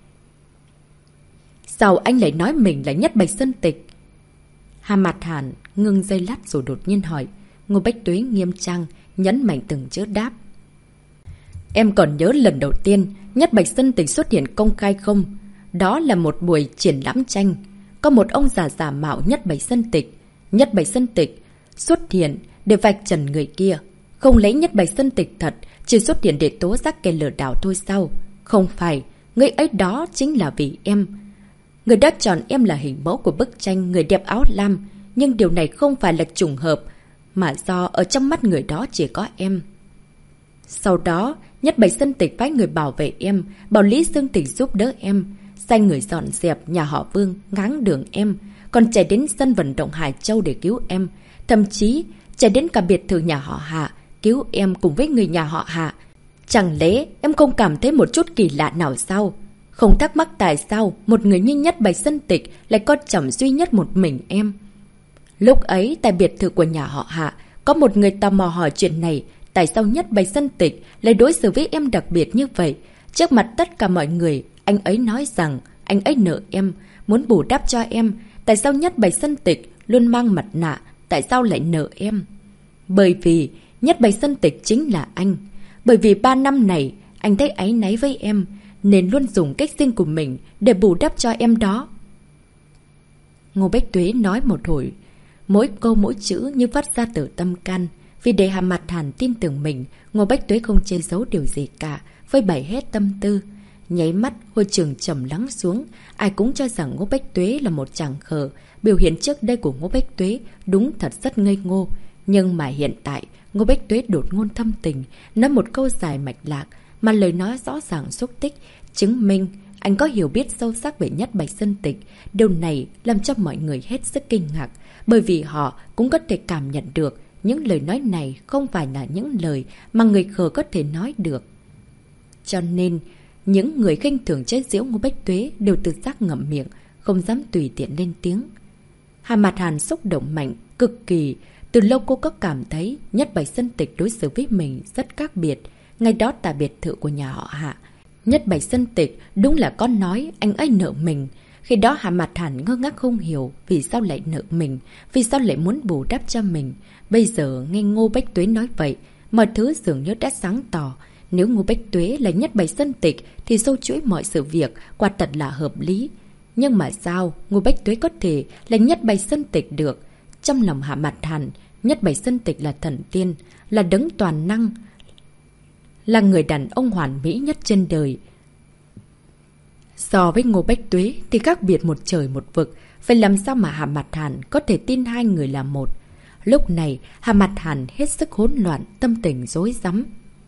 Sao anh lại nói mình là Nhất Bạch Sơn Tịch? Hà Mạt Hàn ngưng giây lát rồi đột nhiên hỏi. Ngô Bách Tuế nghiêm trang, nhấn mạnh từng chữ đáp. Em còn nhớ lần đầu tiên Nhất Bạch Sơn Tịch xuất hiện công khai không? Đó là một buổi triển lãm tranh. Có một ông già giả mạo Nhất Bạch Sơn Tịch. Nhất Bạch Sơn Tịch xuất hiện để vạch trần người kia. Không lấy Nhất Bạch Sơn Tịch thật, chỉ xuất hiện để tố giác kẻ lừa đảo thôi sao? Không phải, người ấy đó chính là vì em. Người đã chọn em là hình mẫu của bức tranh người đẹp áo lam. Nhưng điều này không phải là trùng hợp, mà do ở trong mắt người đó chỉ có em. Sau đó, Nhất Bạch Sơn Tịch phái người bảo vệ em, bảo Lý Dương Tịch giúp đỡ em, sai người dọn dẹp nhà họ Vương, ngáng đường em, còn chạy đến sân vận động Hải Châu để cứu em, thậm chí chạy đến cả biệt thự nhà họ Hạ, cứu em cùng với người nhà họ Hạ. Chẳng lẽ em không cảm thấy một chút kỳ lạ nào sao? Không thắc mắc tại sao một người như Nhất Bạch Sơn Tịch lại có chồng duy nhất một mình em? Lúc ấy, tại biệt thự của nhà họ Hạ, có một người tò mò hỏi chuyện này. Tại sao Nhất Bạch Sơn Tịch lại đối xử với em đặc biệt như vậy? Trước mặt tất cả mọi người, anh ấy nói rằng anh ấy nợ em, muốn bù đắp cho em. Tại sao Nhất Bạch Sơn Tịch luôn mang mặt nạ? Tại sao lại nợ em? Bởi vì Nhất Bạch Sơn Tịch chính là anh. Bởi vì ba năm này anh thấy áy náy với em, nên luôn dùng cách riêng của mình để bù đắp cho em đó. Ngô Bách Tuế nói một hồi, mỗi câu mỗi chữ như phát ra từ tâm can. Vì để Hà Mạt Hàn tin tưởng mình, Ngô Bách Tuế không che giấu điều gì cả, phơi bày hết tâm tư. Nháy mắt, hội trường trầm lắng xuống, ai cũng cho rằng Ngô Bách Tuế là một chàng khờ. Biểu hiện trước đây của Ngô Bách Tuế đúng thật rất ngây ngô. Nhưng mà hiện tại, Ngô Bách Tuế đột ngôn thâm tình, nói một câu dài mạch lạc, mà lời nói rõ ràng xúc tích, chứng minh anh có hiểu biết sâu sắc về Nhất Bạch Sơn Tịch. Điều này làm cho mọi người hết sức kinh ngạc, bởi vì họ cũng có thể cảm nhận được những lời nói này không phải là những lời mà người khờ có thể nói được. Cho nên, những người khinh thường chế giễu Ngô Bách Tuế đều tự giác ngậm miệng, không dám tùy tiện lên tiếng. Hà Mạt Hàn xúc động mạnh, cực kỳ. Từ lâu cô có cảm thấy Nhất Bạch Sơn Tịch đối xử với mình rất khác biệt. Ngay đó tại biệt thự của nhà họ Hạ, Nhất Bạch Sơn Tịch đúng là có nói anh ấy nợ mình. Khi đó Hạ Mạt Hàn ngơ ngác không hiểu vì sao lại nợ mình, vì sao lại muốn bù đắp cho mình. Bây giờ nghe Ngô Bách Tuế nói vậy, mọi thứ dường như đã sáng tỏ. Nếu Ngô Bách Tuế là Nhất Bạch Sơn Tịch thì sâu chuỗi mọi sự việc quả thật là hợp lý. Nhưng mà sao Ngô Bách Tuế có thể là Nhất Bạch Sơn Tịch được? Trong lòng Hạ Mạt Hàn, Nhất Bạch Sơn Tịch là thần tiên, là đấng toàn năng, là người đàn ông hoàn mỹ nhất trên đời. So với Ngô Bách Tuế thì khác biệt một trời một vực. Vậy làm sao mà Hạ Mạt Hàn có thể tin hai người là một? Lúc này Hạ Mạt Hàn hết sức hỗn loạn, tâm tình rối rắm.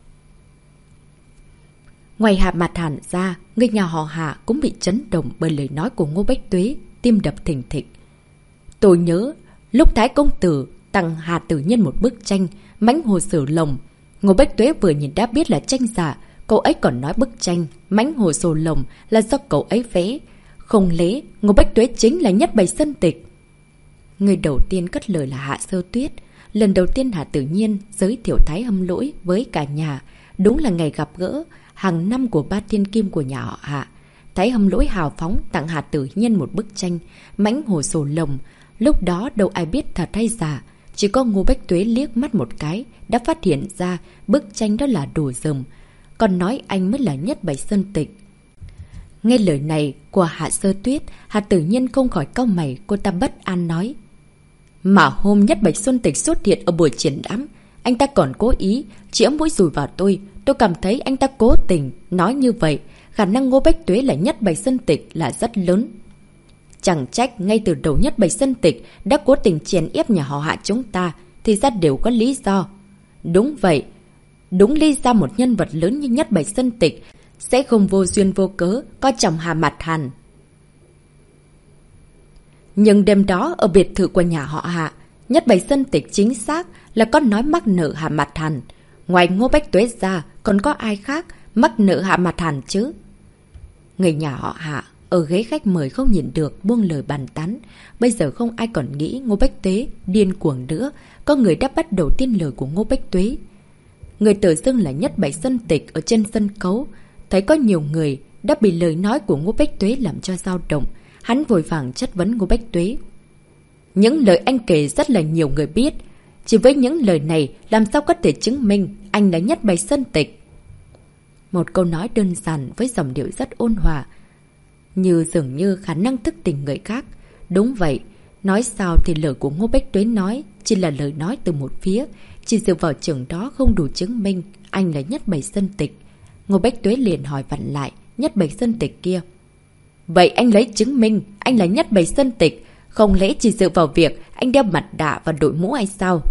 Ngoài Hạ Mạt Hàn ra, người nhà họ Hạ cũng bị chấn động bởi lời nói của Ngô Bách Tuế, tim đập thình thịch. Tôi nhớ lúc Thái Công Tử tặng Hà Tử Nhân một bức tranh Mãnh Hồ Sử Lồng. Ngô Bách Tuế vừa nhìn đã biết là tranh giả. Cậu ấy còn nói bức tranh Mãnh Hồ Sổ Lồng là do cậu ấy vẽ. Không lẽ Ngô Bách Tuế chính là Nhất Bạch Sơn Tịch? Người đầu tiên cất lời là Hạ Sơ Tuyết. Lần đầu tiên Hạ Tử Nhiên giới thiệu Thái Hâm Lỗi với cả nhà. Đúng là ngày gặp gỡ hàng năm của ba thiên kim của nhà họ Hạ. Thái Hâm Lỗi hào phóng tặng Hạ Tử Nhiên một bức tranh Mãnh Hồ Sổ Lồng. Lúc đó đâu ai biết thật hay giả. Chỉ có Ngô Bách Tuế liếc mắt một cái đã phát hiện ra bức tranh đó là đồ rầm. Còn nói anh mới là Nhất Bạch Sơn Tịch. Nghe lời này của Hạ Sơ Tuyết, Hạ Tử Nhiên không khỏi cau mày. Cô ta bất an nói: Mà hôm Nhất Bạch Sơn Tịch xuất hiện ở buổi triển lãm, anh ta còn cố ý chĩa mũi dùi vào tôi. Tôi cảm thấy anh ta cố tình nói như vậy. Khả năng Ngô Bách Tuế là Nhất Bạch Sơn Tịch là rất lớn. Chẳng trách ngay từ đầu Nhất Bạch Sơn Tịch đã cố tình chèn ép nhà họ Hạ chúng ta, thì ra đều có lý do. Đúng vậy, đúng lý do một nhân vật lớn như Nhất Bạch Sơn Tịch sẽ không vô duyên vô cớ coi trọng Hạ Mạt Hàn. Nhưng đêm đó ở biệt thự của nhà họ Hạ, Nhất Bạch Sơn Tịch chính xác là có nói mắc nợ Hạ Mạt Hàn. Ngoài Ngô Bách Tuế ra, còn có ai khác mắc nợ Hạ Mạt Hàn chứ? Người nhà họ Hạ ở ghế khách mời không nhìn được, buông lời bàn tán. Bây giờ không ai còn nghĩ Ngô Bách Tuế điên cuồng nữa. Có người đã bắt đầu tin lời của Ngô Bách Tuế. Người tự xưng là Nhất Bạch Sơn Tịch ở trên sân khấu, thấy có nhiều người đã bị lời nói của Ngô Bách Tuế làm cho dao động. Hắn vội vàng chất vấn Ngô Bách Tuế: Những lời anh kể rất là nhiều người biết. Chỉ với những lời này làm sao có thể chứng minh anh là Nhất Bạch Sơn Tịch? Một câu nói đơn giản với giọng điệu rất ôn hòa, như dường như khả năng thức tỉnh người khác. Đúng vậy, nói sao thì lời của Ngô Bách Tuế nói chỉ là lời nói từ một phía. Chỉ dựa vào trường đó không đủ chứng minh anh là Nhất Bạch Sơn Tịch. Ngô Bách Tuế liền hỏi vặn lại Nhất Bạch Sơn Tịch kia: Vậy anh lấy chứng minh anh là Nhất Bạch Sơn Tịch, không lẽ chỉ dựa vào việc anh đeo mặt nạ và đội mũ hay sao?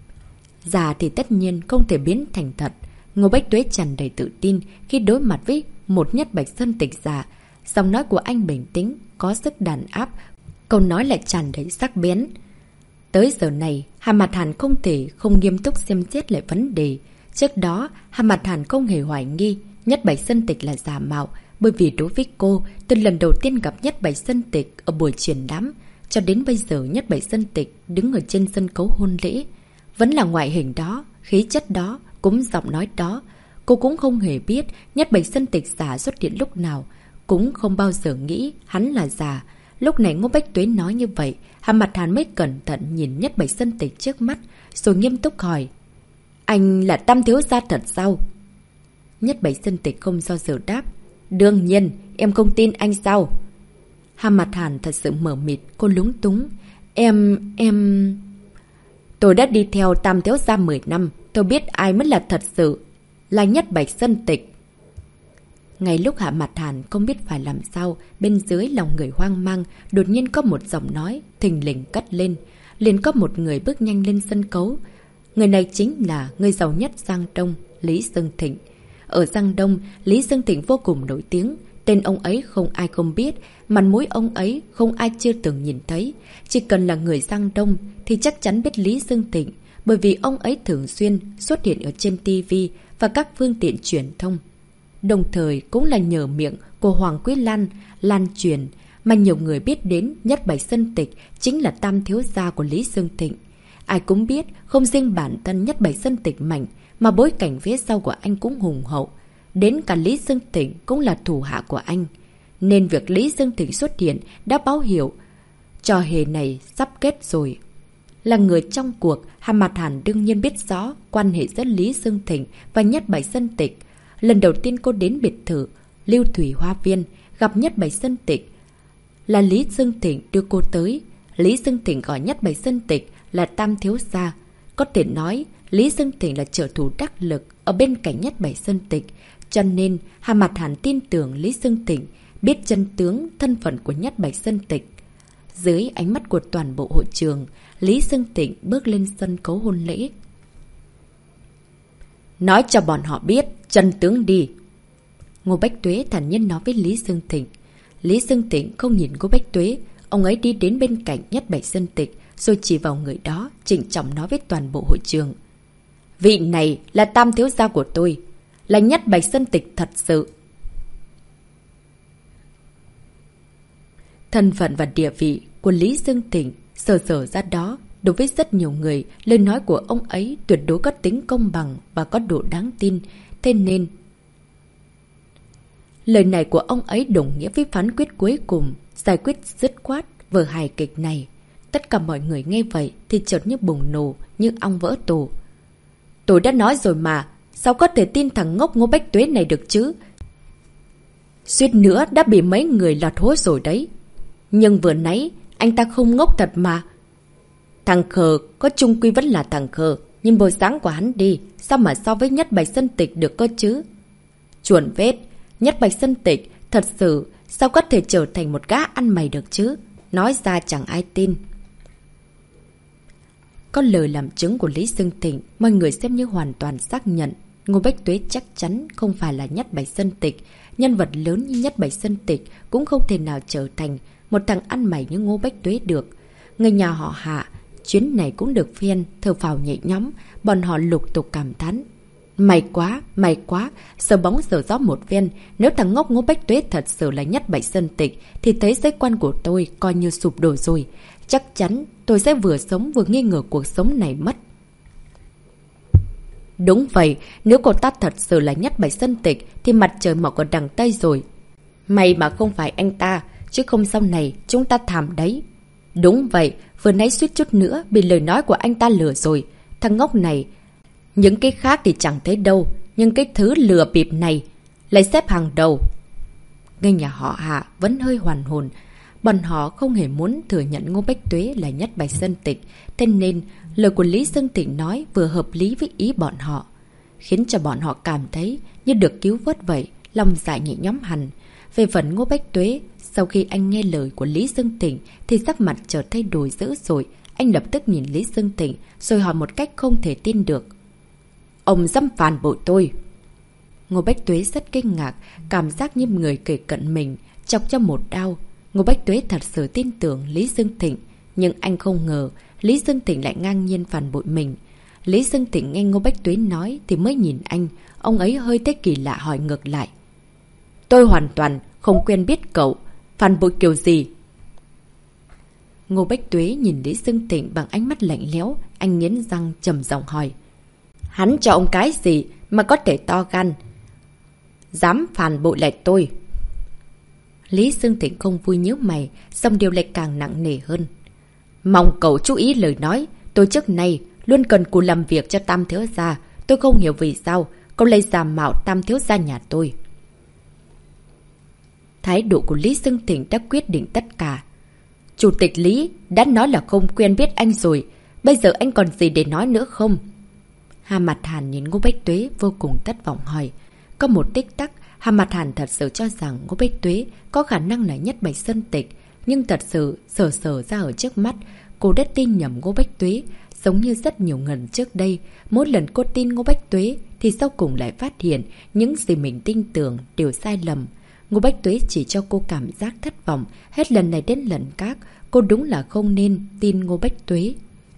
Già thì tất nhiên không thể biến thành thật. Ngô Bách Tuế tràn đầy tự tin khi đối mặt với một Nhất Bạch Sơn Tịch già. Giọng nói của anh bình tĩnh, có sức đàn áp, câu nói lại tràn đầy sắc bén. Tới giờ này, Hạ Mạt Hàn không thể không nghiêm túc xem xét lại vấn đề. Trước đó, Hạ Mạt Hàn không hề hoài nghi Nhất Bạch Sơn Tịch là giả mạo, bởi vì đối với cô, từ lần đầu tiên gặp Nhất Bạch Sơn Tịch ở buổi triển lãm, cho đến bây giờ Nhất Bạch Sơn Tịch đứng ở trên sân khấu hôn lễ, vẫn là ngoại hình đó, khí chất đó, cũng giọng nói đó. Cô cũng không hề biết Nhất Bạch Sơn Tịch giả xuất hiện lúc nào, cũng không bao giờ nghĩ hắn là giả. Lúc này Ngô Bách Tuế nói như vậy, Hạ Mạt Hàn mới cẩn thận nhìn Nhất Bạch Sơn Tịch trước mắt, rồi nghiêm túc hỏi: Anh là Tam thiếu gia thật sao? Nhất Bạch Sơn Tịch không do dự đáp: Đương nhiên, em không tin anh sao? Hạ Mạt Hàn thật sự mở mịt, cô lúng túng: Em... em... Tôi đã đi theo Tam thiếu gia mười năm, tôi biết ai mới là thật sự là Nhất Bạch Sơn Tịch. Ngay lúc Hạ Mạt Hàn không biết phải làm sao, bên dưới lòng người hoang mang, đột nhiên có một giọng nói thình lình cất lên. Liền có một người bước nhanh lên sân khấu. Người này chính là người giàu nhất Giang Đông, Lý Dương Thịnh. Ở Giang Đông, Lý Dương Thịnh vô cùng nổi tiếng. Tên ông ấy không ai không biết, mặt mũi ông ấy không ai chưa từng nhìn thấy. Chỉ cần là người Giang Đông thì chắc chắn biết Lý Dương Thịnh, bởi vì ông ấy thường xuyên xuất hiện ở trên ti vi và các phương tiện truyền thông. Đồng thời cũng là nhờ miệng của Hoàng Quý Lan lan truyền mà nhiều người biết đến Nhất Bạch Sơn Tịch chính là tam thiếu gia của Lý Dương Thịnh. Ai cũng biết không riêng bản thân Nhất Bạch Sơn Tịch mạnh, mà bối cảnh phía sau của anh cũng hùng hậu. Đến cả Lý Dương Thịnh cũng là thủ hạ của anh. Nên việc Lý Dương Thịnh xuất hiện đã báo hiệu trò hề này sắp kết rồi. Là người trong cuộc, Hà Mạt Hàn đương nhiên biết rõ quan hệ giữa Lý Dương Thịnh và Nhất Bạch Sơn Tịch. Lần đầu tiên cô đến biệt thự Lưu Thủy Hoa Viên gặp Nhất Bạch Sơn Tịch là Lý Dương Thịnh đưa cô tới. Lý Dương Thịnh gọi Nhất Bạch Sơn Tịch là tam thiếu gia. Có thể nói Lý Dương Thịnh là trợ thủ đắc lực ở bên cạnh Nhất Bạch Sơn Tịch. Cho nên Hà Mạt Hàn tin tưởng Lý Dương Thịnh biết chân tướng thân phận của Nhất Bạch Sơn Tịch. Dưới ánh mắt của toàn bộ hội trường, Lý Dương Thịnh bước lên sân khấu hôn lễ. Nói cho bọn họ biết chân tướng đi. Ngô Bách Tuế thản nhiên nói với Lý Dương Thịnh. Lý Dương Thịnh không nhìn Ngô Bách Tuế. Ông ấy đi đến bên cạnh Nhất Bạch Sơn Tịch, rồi chỉ vào người đó, trịnh trọng nói với toàn bộ hội trường. Vị này là tam thiếu gia của tôi, là Nhất Bạch Sơn Tịch thật sự. Thân phận và địa vị của Lý Dương Thịnh sờ sờ ra đó, đối với rất nhiều người, lời nói của ông ấy tuyệt đối có tính công bằng và có độ đáng tin. Thế nên, lời này của ông ấy đồng nghĩa với phán quyết cuối cùng, giải quyết dứt khoát vở hài kịch này. Tất cả mọi người nghe vậy thì chợt như bùng nổ, như ong vỡ tổ. Tôi đã nói rồi mà, sao có thể tin thằng ngốc Ngô Bách Tuế này được chứ? Suýt nữa đã bị mấy người lọt hố rồi đấy. Nhưng vừa nãy, anh ta không ngốc thật mà. Thằng khờ có chung quy vẫn là thằng khờ, nhìn bộ dáng của hắn đi, sao mà so với Nhất Bạch Sơn Tịch được cơ chứ? Chuồn vết, Nhất Bạch Sơn Tịch thật sự sao có thể trở thành một gã ăn mày được chứ? Nói ra chẳng ai tin. Có lời làm chứng của Lý Dương Thịnh, mọi người xem như hoàn toàn xác nhận Ngô Bách Tuế chắc chắn không phải là Nhất Bạch Sơn Tịch. Nhân vật lớn như Nhất Bạch Sơn Tịch cũng không thể nào trở thành một thằng ăn mày như Ngô Bách Tuế được. Người nhà họ Hạ, chuyến này cũng được phiên, thở phào nhẹ nhõm, bọn họ lục tục cảm thán. May quá, may quá, sờ bóng sờ gió một viên. Nếu thằng ngốc Ngô Bách Tuế thật sự là Nhất Bạch Sơn Tịch, thì thế giới quan của tôi coi như sụp đổ rồi. Chắc chắn tôi sẽ vừa sống vừa nghi ngờ cuộc sống này mất. Đúng vậy, nếu cô ta thật sự là Nhất Bạch Sơn Tịch, thì mặt trời mọc ở đằng Tây rồi. May mà không phải anh ta, chứ không sau này chúng ta thảm đấy. Đúng vậy, vừa nãy suýt chút nữa bị lời nói của anh ta lừa rồi. Thằng ngốc này, những cái khác thì chẳng thấy đâu, nhưng cái thứ lừa bịp này lại xếp hàng đầu. Ngay nhà họ Hạ vẫn hơi hoàn hồn. Bọn họ không hề muốn thừa nhận Ngô Bách Tuế là Nhất Bạch Sơn Tịch. Thế nên lời của Lý Dương Thịnh nói vừa hợp lý với ý bọn họ, khiến cho bọn họ cảm thấy như được cứu vớt vậy, lòng dạ nhẹ nhõm hẳn. Về phần Ngô Bách Tuế, sau khi anh nghe lời của Lý Dương Thịnh thì sắc mặt chợt thay đổi dữ dội. Anh lập tức nhìn Lý Dương Thịnh rồi hỏi một cách không thể tin được. Ông dám phản bội tôi? Ngô Bách Tuế rất kinh ngạc, cảm giác như người kề cận mình chọc cho một đau. Ngô Bách Tuế thật sự tin tưởng Lý Dương Thịnh, nhưng anh không ngờ Lý Dương Thịnh lại ngang nhiên phản bội mình. Lý Dương Thịnh nghe Ngô Bách Tuế nói thì mới nhìn anh, ông ấy hơi thấy kỳ lạ hỏi ngược lại. Tôi hoàn toàn không quen biết cậu, phản bội kiểu gì? Ngô Bách Tuế nhìn Lý Dương Thịnh bằng ánh mắt lạnh lẽo, anh nghiến răng trầm giọng hỏi. Hắn cho ông cái gì mà có thể to gan dám phản bội lại tôi? Lý Dương Thịnh không vui nhíu mày, xong điều lại càng nặng nề hơn. Mong cậu chú ý lời nói, tôi trước nay luôn cần cù làm việc cho Tam thiếu gia. Tôi không hiểu vì sao cậu lại giả mạo Tam thiếu gia nhà tôi. Thái độ của Lý Dương Thịnh đã quyết định tất cả. Chủ tịch Lý đã nói là không quen biết anh rồi, bây giờ anh còn gì để nói nữa không? Hà Mạt Hàn nhìn Ngô Bách Tuế vô cùng thất vọng hỏi. Có một tích tắc, Hà Mạt Hàn thật sự cho rằng Ngô Bách Tuế có khả năng là Nhất Bạch Sơn Tịch, nhưng thật sự sờ sờ ra ở trước mắt, cô đã tin nhầm Ngô Bách Tuế. Giống như rất nhiều lần trước đây, mỗi lần cô tin Ngô Bách Tuế thì sau cùng lại phát hiện những gì mình tin tưởng đều sai lầm. Ngô Bách Tuế chỉ cho cô cảm giác thất vọng, hết lần này đến lần khác, cô đúng là không nên tin Ngô Bách Tuế.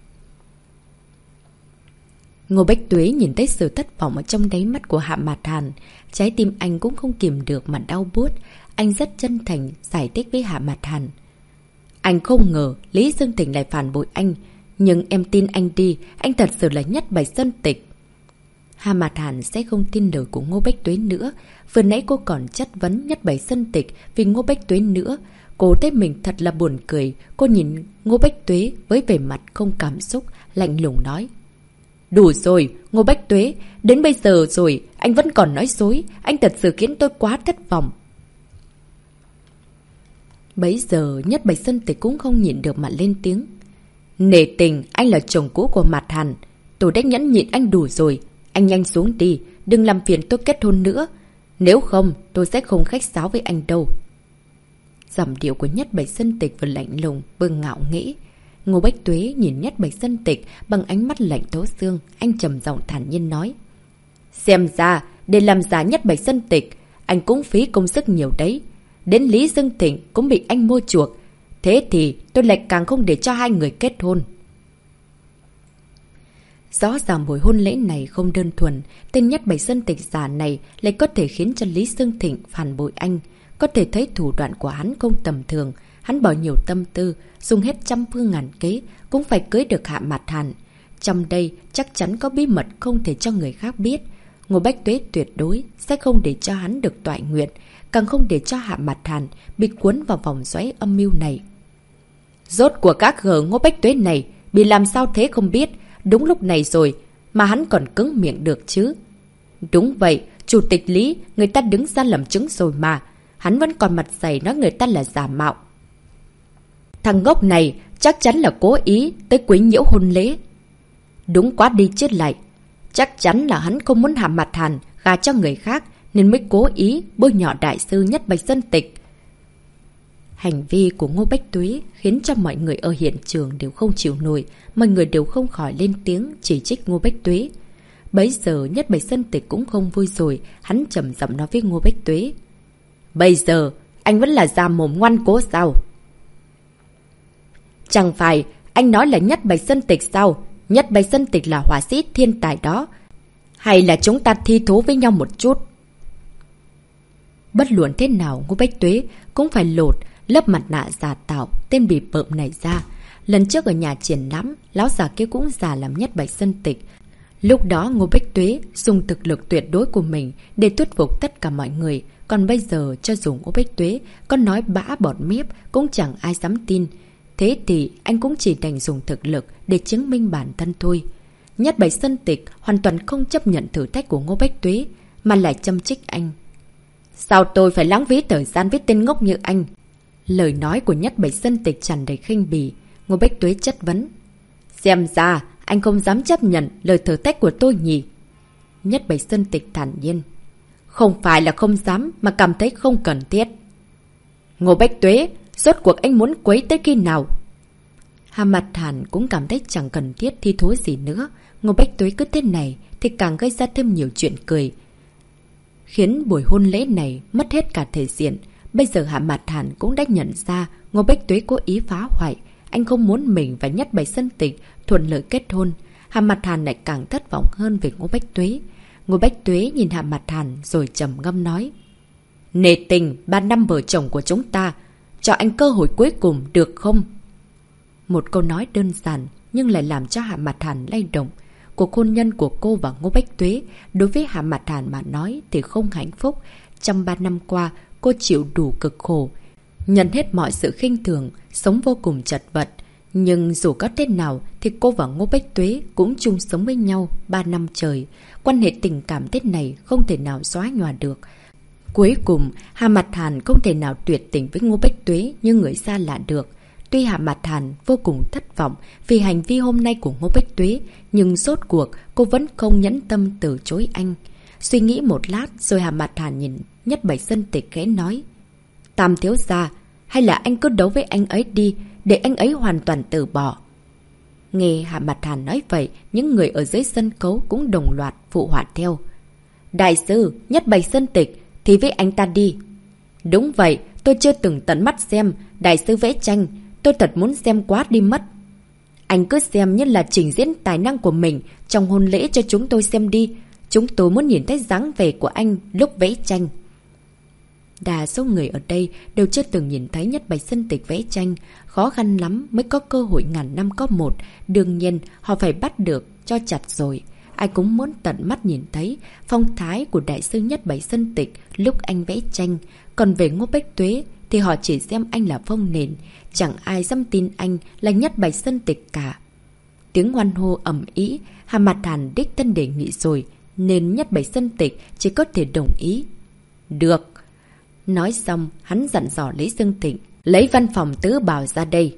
Ngô Bách Tuế nhìn thấy sự thất vọng ở trong đáy mắt của Hạ Mạt Hàn, trái tim anh cũng không kìm được mà đau buốt. Anh rất chân thành giải thích với Hạ Mạt Hàn. Anh không ngờ Lý Dương Thịnh lại phản bội anh, nhưng em tin anh đi, anh thật sự là Nhất Bạch Sơn Tịch. Hà Mạt Hàn sẽ không tin lời của Ngô Bách Tuế nữa. Vừa nãy cô còn chất vấn Nhất Bạch Sơn Tịch vì Ngô Bách Tuế nữa. Cô thấy mình thật là buồn cười. Cô nhìn Ngô Bách Tuế với vẻ mặt không cảm xúc, lạnh lùng nói. Đủ rồi, Ngô Bách Tuế, đến bây giờ rồi, anh vẫn còn nói dối. Anh thật sự khiến tôi quá thất vọng. Bấy giờ Nhất Bạch Sơn Tịch cũng không nhịn được mà lên tiếng. Nể tình, anh là chồng cũ của Mạt Hàn. Tôi đã nhẫn nhịn anh đủ rồi. Anh nhanh xuống đi, đừng làm phiền tôi kết hôn nữa. Nếu không, tôi sẽ không khách sáo với anh đâu. Giọng điệu của Nhất Bạch Sơn Tịch vừa lạnh lùng, vừa ngạo nghễ. Ngô Bách Tuế nhìn Nhất Bạch Sơn Tịch bằng ánh mắt lạnh thấu xương. Anh trầm giọng thản nhiên nói. Xem ra, để làm giả Nhất Bạch Sơn Tịch, anh cũng phí công sức nhiều đấy. Đến Lý Dương Thịnh cũng bị anh mua chuộc. Thế thì tôi lại càng không để cho hai người kết hôn. Rõ ràng buổi hôn lễ này không đơn thuần. Tên Nhất Bạch Sơn Tịch giả này lại có thể khiến cho Lý Dương Thịnh phản bội anh. Có thể thấy thủ đoạn của hắn không tầm thường. Hắn bỏ nhiều tâm tư, dùng hết trăm phương ngàn kế, cũng phải cưới được Hạ Mạt Hàn. Trong đây chắc chắn có bí mật không thể cho người khác biết. Ngô Bách Tuế tuyệt đối sẽ không để cho hắn được toại nguyện, càng không để cho Hạ Mạt Hàn bị cuốn vào vòng xoáy âm mưu này. Rốt của các gờ Ngô Bách Tuế này bị làm sao thế không biết. Đúng lúc này rồi mà hắn còn cứng miệng được chứ. Đúng vậy, Chủ tịch Lý, người ta đứng ra làm chứng rồi mà. Hắn vẫn còn mặt dày nói người ta là giả mạo. Thằng ngốc này chắc chắn là cố ý tới quấy nhiễu hôn lễ. Đúng quá đi chết lại. Chắc chắn là hắn không muốn Hạ Mạt Hàn gả cho người khác nên mới cố ý bôi nhọ đại sư Nhất Bạch Sơn Tịch. Hành vi của Ngô Bách Tuế khiến cho mọi người ở hiện trường đều không chịu nổi, mọi người đều không khỏi lên tiếng chỉ trích Ngô Bách Tuế. Bấy giờ Nhất Bạch Sơn Tịch cũng không vui rồi, hắn trầm giọng nói với Ngô Bách Tuế. Bây giờ, anh vẫn là già mồm ngoan cố sao? Chẳng phải, anh nói là Nhất Bạch Sơn Tịch sao? Nhất Bạch Sơn Tịch là họa sĩ thiên tài đó. Hay là chúng ta thi thố với nhau một chút? Bất luận thế nào, Ngô Bách Tuế cũng phải lột lớp mặt nạ giả tạo tên bịp bợm này ra. Lần trước ở nhà triển lãm, lão già kia cũng giả làm Nhất Bạch Sơn Tịch. Lúc đó Ngô Bách Tuế dùng thực lực tuyệt đối của mình để thuyết phục tất cả mọi người. Còn bây giờ cho dù Ngô Bách Tuế có nói bã bọt mép cũng chẳng ai dám tin. Thế thì anh cũng chỉ đành dùng thực lực để chứng minh bản thân thôi. Nhất Bạch Sơn Tịch hoàn toàn không chấp nhận thử thách của Ngô Bách Tuế mà lại châm chích anh. Sao tôi phải lãng phí thời gian với tên ngốc như anh? Lời nói của Nhất Bạch Sơn Tịch tràn đầy khinh bỉ. Ngô Bách Tuế chất vấn. Xem ra anh không dám chấp nhận lời thử thách của tôi nhỉ? Nhất Bạch Sơn Tịch thản nhiên. Không phải là không dám mà cảm thấy không cần thiết. Ngô Bách Tuế, rốt cuộc anh muốn quấy tới khi nào? Hà Mạt Hàn cũng cảm thấy chẳng cần thiết thi thố gì nữa. Ngô Bách Tuế cứ thế này thì càng gây ra thêm nhiều chuyện cười, khiến buổi hôn lễ này mất hết cả thể diện. Bây giờ Hạ Mạt Hàn cũng đã nhận ra Ngô Bách Tuế cố ý phá hoại. Anh không muốn mình và Nhất Bạch Sơn Tịch thuận lợi kết hôn. Hạ Mạt Hàn lại càng thất vọng hơn về Ngô Bách Tuế. Ngô Bách Tuế nhìn Hạ Mạt Hàn rồi trầm ngâm nói. Nể tình ba năm vợ chồng của chúng ta, cho anh cơ hội cuối cùng được không? Một câu nói đơn giản nhưng lại làm cho Hạ Mạt Hàn lay động. Cuộc hôn nhân của cô và Ngô Bách Tuế đối với Hạ Mạt Hàn mà nói thì không hạnh phúc. Trong ba năm qua, cô chịu đủ cực khổ, nhận hết mọi sự khinh thường, sống vô cùng chật vật. Nhưng dù có thế nào thì cô và Ngô Bách Tuế cũng chung sống với nhau ba năm trời. Quan hệ tình cảm thế này không thể nào xóa nhòa được. Cuối cùng, Hạ Mạt Hàn không thể nào tuyệt tình với Ngô Bách Tuế như người xa lạ được. Tuy Hạ Mạt Hàn vô cùng thất vọng vì hành vi hôm nay của Ngô Bách Tuế, nhưng rốt cuộc cô vẫn không nhẫn tâm từ chối anh. Suy nghĩ một lát rồi Hạ Mạt Hàn nhìn Nhất Bạch Sơn Tịch khẽ nói. Tam thiếu gia, hay là anh cứ đấu với anh ấy đi, để anh ấy hoàn toàn từ bỏ. Nghe Hạ Mạt Hàn nói vậy, những người ở dưới sân khấu cũng đồng loạt phụ họa theo. Đại sư, Nhất Bạch Sơn Tịch, thì với anh ta đi. Đúng vậy, tôi chưa từng tận mắt xem đại sư vẽ tranh, tôi thật muốn xem quá đi mất. Anh cứ xem như là trình diễn tài năng của mình trong hôn lễ cho chúng tôi xem đi. Chúng tôi muốn nhìn thấy dáng vẻ của anh lúc vẽ tranh. Đa số người ở đây đều chưa từng nhìn thấy Nhất Bạch Sơn Tịch vẽ tranh. Khó khăn lắm mới có cơ hội ngàn năm có một. Đương nhiên họ phải bắt được cho chặt rồi. ai cũng muốn tận mắt nhìn thấy phong thái của đại sư Nhất Bạch Sơn Tịch lúc anh vẽ tranh. Còn về Ngô Bách Tuế thì họ chỉ xem anh là phong nền, chẳng ai dám tin anh là Nhất Bạch Sơn Tịch cả. Tiếng hoan hô ầm ĩ, Hà Mạt Hàn đích thân đề nghị rồi, nên Nhất Bạch Sơn Tịch chỉ có thể đồng ý. Được. Nói xong, hắn dặn dò Lý Dương Thịnh, lấy văn phòng tứ bảo ra đây.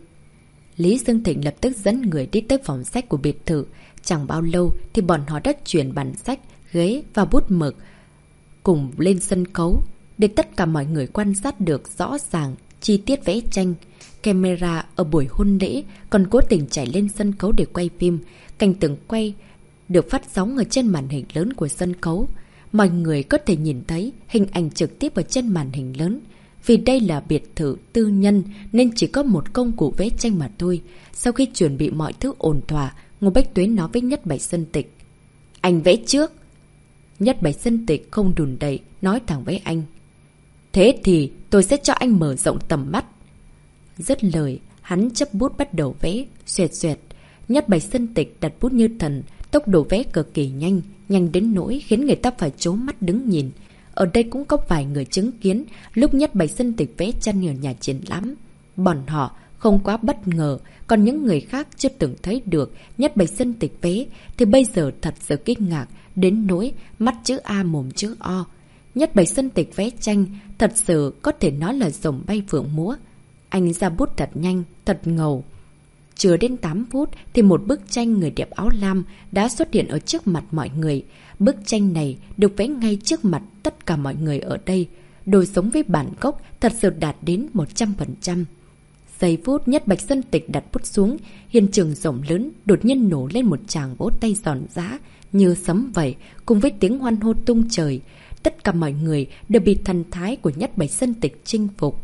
Lý Dương Thịnh lập tức dẫn người đi tới phòng sách của biệt thự. Chẳng bao lâu thì bọn họ đã chuyển bàn sách, ghế và bút mực cùng lên sân khấu, để tất cả mọi người quan sát được rõ ràng chi tiết vẽ tranh. Camera ở buổi hôn lễ còn cố tình chạy lên sân khấu để quay phim. Cảnh tượng quay được phát sóng ở trên màn hình lớn của sân khấu. Mọi người có thể nhìn thấy hình ảnh trực tiếp ở trên màn hình lớn. Vì đây là biệt thự tư nhân nên chỉ có một công cụ vẽ tranh mà thôi. Sau khi chuẩn bị mọi thứ ổn thỏa, Ngô Bách Tuế nói với Nhất Bạch Sơn Tịch, anh vẽ trước. Nhất Bạch Sơn Tịch không đùn đẩy, nói thẳng với anh, thế thì tôi sẽ cho anh mở rộng tầm mắt. Dứt lời, hắn chấp bút bắt đầu vẽ, xoẹt xoẹt. Nhất Bạch Sơn Tịch đặt bút như thần, tốc độ vẽ cực kỳ nhanh, nhanh đến nỗi khiến người ta phải trố mắt đứng nhìn. Ở đây cũng có vài người chứng kiến lúc Nhất Bạch Sơn Tịch vẽ tranh ở nhà triển lãm. Bọn họ không quá bất ngờ, còn những người khác chưa từng thấy được Nhất Bạch Sơn Tịch vẽ thì bây giờ thật sự kinh ngạc, đến nỗi mắt chữ A mồm chữ O. Nhất Bạch Sơn Tịch vẽ tranh thật sự có thể nói là rồng bay phượng múa. Anh ra bút thật nhanh, thật ngầu. Chưa đến tám phút thì một bức tranh người đẹp áo lam đã xuất hiện ở trước mặt mọi người. Bức tranh này được vẽ ngay trước mặt tất cả mọi người ở đây. Đồ giống với bản gốc thật sự đạt đến một trăm phần trăm. Giây phút Nhất Bạch Sơn Tịch đặt bút xuống, hiện trường rộng lớn đột nhiên nổ lên một tràng vỗ tay giòn giã như sấm vậy, cùng với tiếng hoan hô tung trời. Tất cả mọi người đều bị thần thái của Nhất Bạch Sơn Tịch chinh phục.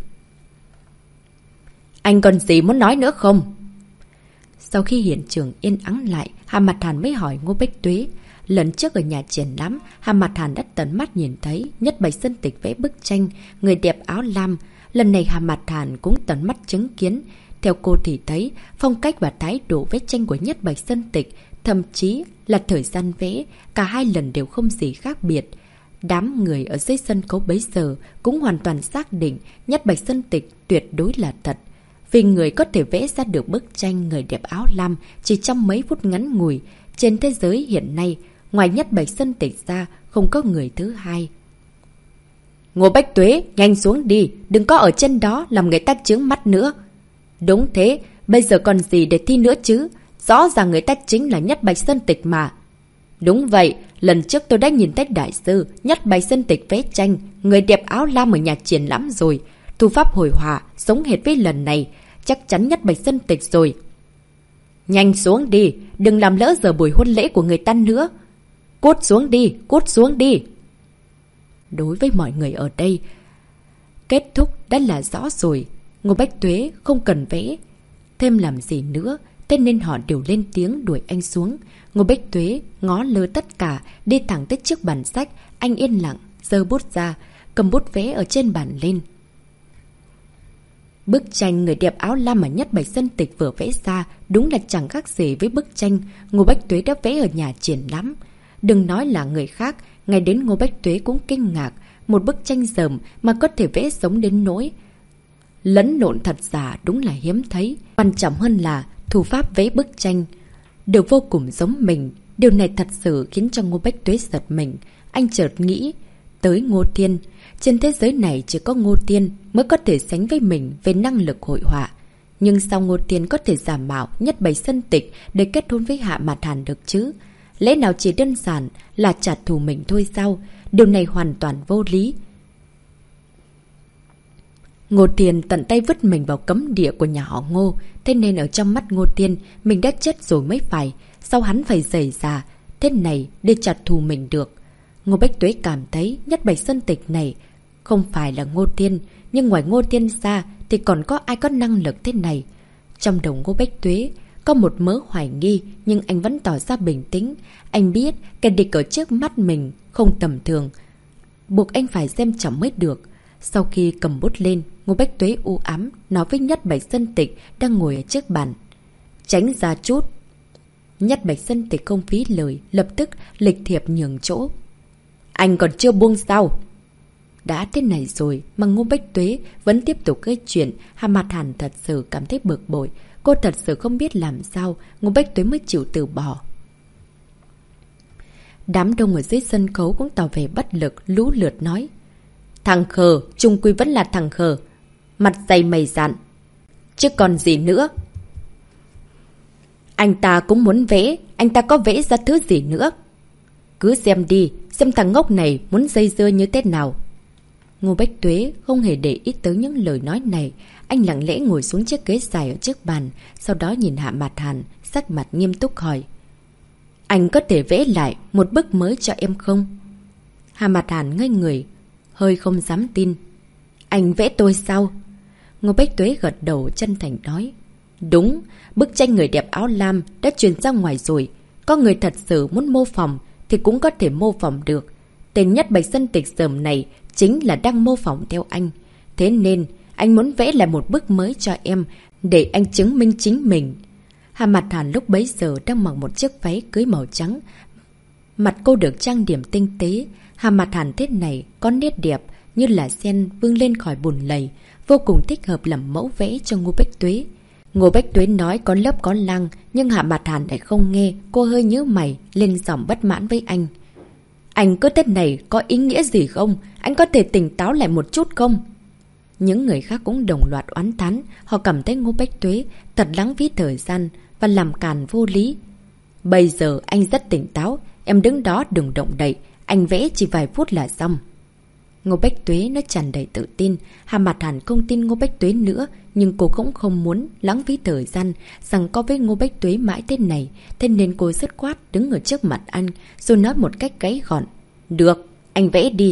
Anh còn gì muốn nói nữa không? Sau khi hiện trường yên ắng lại, Hà Mạt Hàn mới hỏi Ngô Bách Tuế. Lần trước ở nhà triển lãm, Hà Mạt Hàn đã tận mắt nhìn thấy Nhất Bạch Sơn Tịch vẽ bức tranh người đẹp áo lam. Lần này Hà Mạt Hàn cũng tận mắt chứng kiến. Theo cô thì thấy phong cách và thái độ vẽ tranh của Nhất Bạch Sơn Tịch, thậm chí là thời gian vẽ, cả hai lần đều không gì khác biệt. Đám người ở dưới sân khấu bấy giờ cũng hoàn toàn xác định Nhất Bạch Sơn Tịch tuyệt đối là thật. Vì người có thể vẽ ra được bức tranh người đẹp áo lam chỉ trong mấy phút ngắn ngủi, trên thế giới hiện nay, ngoài Nhất Bạch Sơn Tịch ra, không có người thứ hai. Ngô Bách Tuế, nhanh xuống đi, đừng có ở trên đó làm người ta chướng mắt nữa. Đúng thế, bây giờ còn gì để thi nữa chứ? Rõ ràng người ta chính là Nhất Bạch Sơn Tịch mà. Đúng vậy, lần trước tôi đã nhìn thấy đại sư Nhất Bạch Sơn Tịch vẽ tranh người đẹp áo lam ở nhà triển lãm rồi. Thủ pháp hồi họa giống hệt với lần này, chắc chắn Nhất Bạch Sơn Tịch rồi. Nhanh xuống đi, đừng làm lỡ giờ buổi hôn lễ của người ta nữa. Cút xuống đi, cút xuống đi. Đối với mọi người ở đây, kết thúc đã là rõ rồi. Ngô Bách Tuế không cần vẽ thêm làm gì nữa, thế nên họ đều lên tiếng đuổi anh xuống. Ngô Bách Tuế ngó lơ tất cả, đi thẳng tới trước bàn sách. Anh yên lặng, giơ bút ra, cầm bút vẽ ở trên bàn lên. Bức tranh người đẹp áo lam mà Nhất Bạch Sơn Tịch vừa vẽ ra đúng là chẳng khác gì với bức tranh Ngô Bách Tuế đã vẽ ở nhà triển lãm. Đừng nói là người khác, ngay đến Ngô Bách Tuế cũng kinh ngạc. Một bức tranh rầm mà có thể vẽ giống đến nỗi lẫn lộn thật giả đúng là hiếm thấy. Quan trọng hơn là thủ pháp vẽ bức tranh đều vô cùng giống mình. Điều này thật sự khiến cho Ngô Bách Tuế giật mình. Anh chợt nghĩ tới Ngô Thiên. Trên thế giới này chỉ có Ngô Thiên mới có thể sánh với mình về năng lực hội họa. Nhưng sao Ngô Thiên có thể giả mạo Nhất Bạch Sơn Tịch để kết hôn với Hạ Mạt Hàn được chứ? Lẽ nào chỉ đơn giản là trả thù mình thôi sao? Điều này hoàn toàn vô lý. Ngô Thiên tận tay vứt mình vào cấm địa của nhà họ Ngô. Thế nên ở trong mắt Ngô Thiên, mình đã chết rồi mới phải. Sao hắn phải giày già thế này để trả thù mình được? Ngô Bách Tuế cảm thấy Nhất Bạch Sơn Tịch này không phải là Ngô Thiên, nhưng ngoài Ngô Thiên ra thì còn có ai có năng lực thế này? Trong đầu Ngô Bách Tuế có một mớ hoài nghi, nhưng anh vẫn tỏ ra bình tĩnh. Anh biết kẻ địch ở trước mắt mình không tầm thường, buộc anh phải xem trọng mới được. Sau khi cầm bút lên, Ngô Bách Tuế u ám nói với Nhất Bạch Sơn Tịch đang ngồi ở trước bàn. Tránh ra chút. Nhất Bạch Dân Tịch không phí lời, lập tức lịch thiệp nhường chỗ. Anh còn chưa buông sao? Đã thế này rồi mà Ngô Bách Tuế vẫn tiếp tục gây chuyện. Hà Mạt Hàn thật sự cảm thấy bực bội. Cô thật sự không biết làm sao Ngô Bách Tuế mới chịu từ bỏ. Đám đông ở dưới sân khấu cũng tỏ vẻ bất lực, lũ lượt nói. Thằng khờ, chung quy vẫn là thằng khờ. Mặt dày mày dạn. Chứ còn gì nữa. Anh ta cũng muốn vẽ, anh ta có vẽ ra thứ gì nữa. Cứ xem đi, xem thằng ngốc này muốn dây dưa như thế nào. Ngô Bách Tuế không hề để ý tới những lời nói này. Anh lặng lẽ ngồi xuống chiếc ghế dài ở trước bàn, sau đó nhìn Hạ Mạt Hàn, sắc mặt nghiêm túc hỏi. Anh có thể vẽ lại một bức mới cho em không? Hạ Mạt Hàn ngây người, hơi không dám tin. Anh vẽ tôi sao? Ngô Bách Tuế gật đầu chân thành nói. Đúng, bức tranh người đẹp áo lam đã truyền ra ngoài rồi. Có người thật sự muốn mô phỏng thì cũng có thể mô phỏng được. Tên Nhất Bạch Dân Tịch sớm này chính là đang mô phỏng theo anh. Thế nên anh muốn vẽ lại một bức mới cho em để anh chứng minh chính mình. Hà Mạt Hàn lúc bấy giờ đang mặc một chiếc váy cưới màu trắng. Mặt cô được trang điểm tinh tế. Hà Mạt Hàn thế này có nét đẹp như là sen vươn lên khỏi bùn lầy, vô cùng thích hợp làm mẫu vẽ cho Ngô Bách Tuế. Ngô Bách Tuế nói có lớp có lăng, nhưng Hạ Mạt Hàn lại không nghe. Cô hơi nhớ mày, lên giọng bất mãn với anh. Anh cứ thế này có ý nghĩa gì không? Anh có thể tỉnh táo lại một chút không? Những người khác cũng đồng loạt oán thán. Họ cảm thấy Ngô Bách Tuế thật lãng phí thời gian và làm càn vô lý. Bây giờ anh rất tỉnh táo. Em đứng đó đừng động đậy. Anh vẽ chỉ vài phút là xong. Ngô Bách Tuế nó tràn đầy tự tin. Hà Mạt Hàn không tin Ngô Bách Tuế nữa, nhưng cô cũng không muốn lãng phí thời gian rằng có với Ngô Bách Tuế mãi thế này. Thế nên cô dứt khoát đứng ở trước mặt anh rồi nói một cách gãy gọn. Được, anh vẽ đi.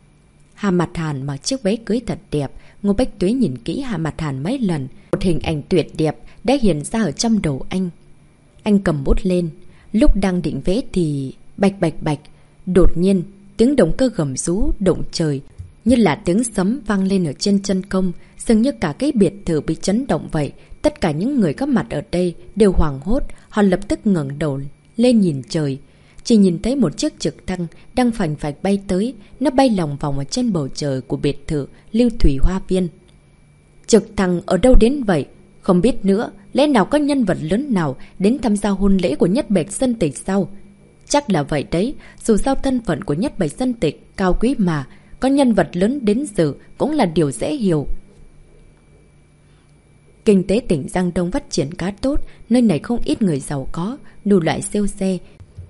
Hà Mạt Hàn mặc chiếc váy cưới thật đẹp. Ngô Bách Tuế nhìn kỹ Hà Mạt Hàn mấy lần. Một hình ảnh tuyệt đẹp đã hiện ra ở trong đầu anh. Anh cầm bút lên. Lúc đang định vẽ thì bạch bạch bạch. Đột nhiên tiếng động cơ gầm rú động trời, như là tiếng sấm vang lên ở trên chân công, dường như cả cái biệt thự bị chấn động vậy. Tất cả những người có mặt ở đây đều hoảng hốt, họ lập tức ngẩng đầu lên nhìn trời. Chỉ nhìn thấy một chiếc trực thăng đang phành phạch bay tới, nó bay lòng vòng ở trên bầu trời của biệt thự Lưu Thủy Hoa Viên. Trực thăng ở đâu đến vậy? Không biết nữa, lẽ nào có nhân vật lớn nào đến tham gia hôn lễ của Nhất Bạch Dân Tịch sao? Chắc là vậy đấy, dù sao thân phận của Nhất Bạch Dân Tịch cao quý mà, có nhân vật lớn đến dự cũng là điều dễ hiểu. Kinh tế tỉnh Giang Đông phát triển khá tốt, nơi này không ít người giàu có, đủ loại siêu xe.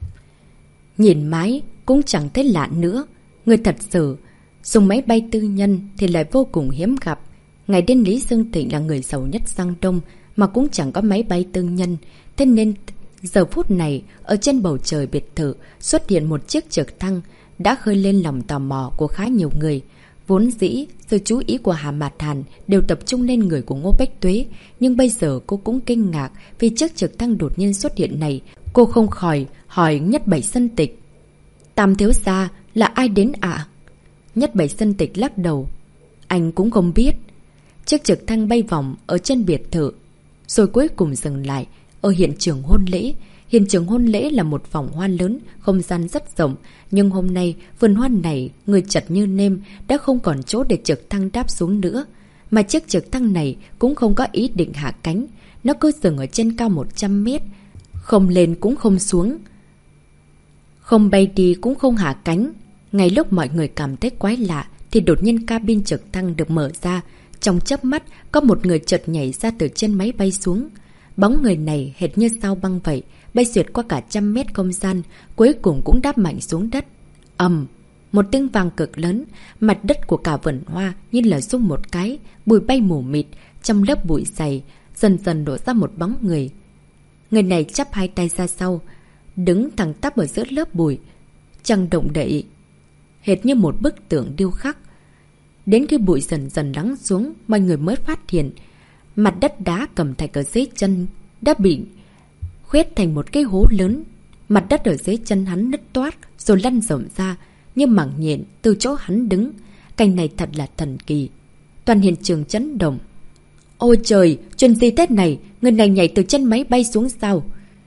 Nhìn mái cũng chẳng thấy lạ nữa, người thật sự dùng máy bay tư nhân thì lại vô cùng hiếm gặp. Ngày đến Lý Dương Thịnh là người giàu nhất Giang Đông mà cũng chẳng có máy bay tư nhân, thế nên giờ phút này, ở trên bầu trời biệt thự xuất hiện một chiếc trực thăng đã khơi lên lòng tò mò của khá nhiều người. Vốn dĩ, sự chú ý của Hà Mạt Hàn đều tập trung lên người của Ngô Bách Tuế, nhưng bây giờ cô cũng kinh ngạc vì chiếc trực thăng đột nhiên xuất hiện này. Cô không khỏi hỏi Nhất Bạch Dân Tịch. Tam thiếu gia là ai đến ạ? À? Nhất Bạch Dân Tịch lắc đầu. Anh cũng không biết. Chiếc trực thăng bay vòng ở trên biệt thự, rồi cuối cùng dừng lại ở hiện trường hôn lễ. Hiện trường hôn lễ là một vòng hoa lớn, không gian rất rộng. Nhưng hôm nay, vườn hoa này, người chật như nêm, đã không còn chỗ để trực thăng đáp xuống nữa. Mà chiếc trực thăng này cũng không có ý định hạ cánh. Nó cứ dừng ở trên cao một trăm mét. Không lên cũng không xuống. Không bay đi cũng không hạ cánh. Ngay lúc mọi người cảm thấy quái lạ, thì đột nhiên cabin trực thăng được mở ra. Trong chớp mắt, có một người chợt nhảy ra từ trên máy bay xuống. Bóng người này hệt như sao băng vậy, bay xuyệt qua cả trăm mét không gian, cuối cùng cũng đáp mạnh xuống đất. Ầm, một tiếng vang cực lớn, mặt đất của cả vườn hoa như là rung một cái, bụi bay mù mịt, trong lớp bụi dày, dần dần đổ ra một bóng người. Người này chắp hai tay ra sau, đứng thẳng tắp ở giữa lớp bụi, chẳng động đậy, hệt như một bức tượng điêu khắc. Đến khi bụi dần dần lắng xuống, mọi người mới phát hiện mặt đất đá cẩm thạch ở dưới chân đã bị khoét thành một cái hố lớn. Mặt đất ở dưới chân hắn nứt toát rồi lăn rộng ra như mảng nhện từ chỗ hắn đứng. Cảnh này thật là thần kỳ. Toàn hiện trường chấn động. Ôi trời, chuyện gì thế này? Người này nhảy từ chân máy bay xuống sao?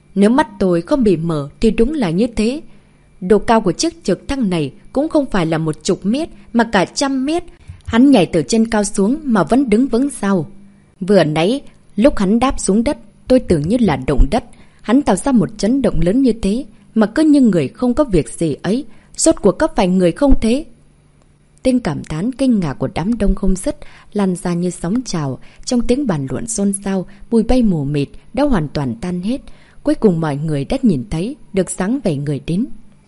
Nếu mắt tôi không bị mở thì đúng là như thế. Độ cao của chiếc trực thăng này cũng không phải là một chục mét mà cả trăm mét. Hắn nhảy từ trên cao xuống mà vẫn đứng vững sao. Vừa nãy, lúc hắn đáp xuống đất, tôi tưởng như là động đất. Hắn tạo ra một chấn động lớn như thế mà cứ như người không có việc gì ấy. Rốt cuộc có phải người không thế? Tên cảm thán kinh ngạc của đám đông không dứt, lan ra như sóng trào. Trong tiếng bàn luận xôn xao, bụi bay mù mịt đã hoàn toàn tan hết. Cuối cùng mọi người đã nhìn thấy được sáng vẻ người đến.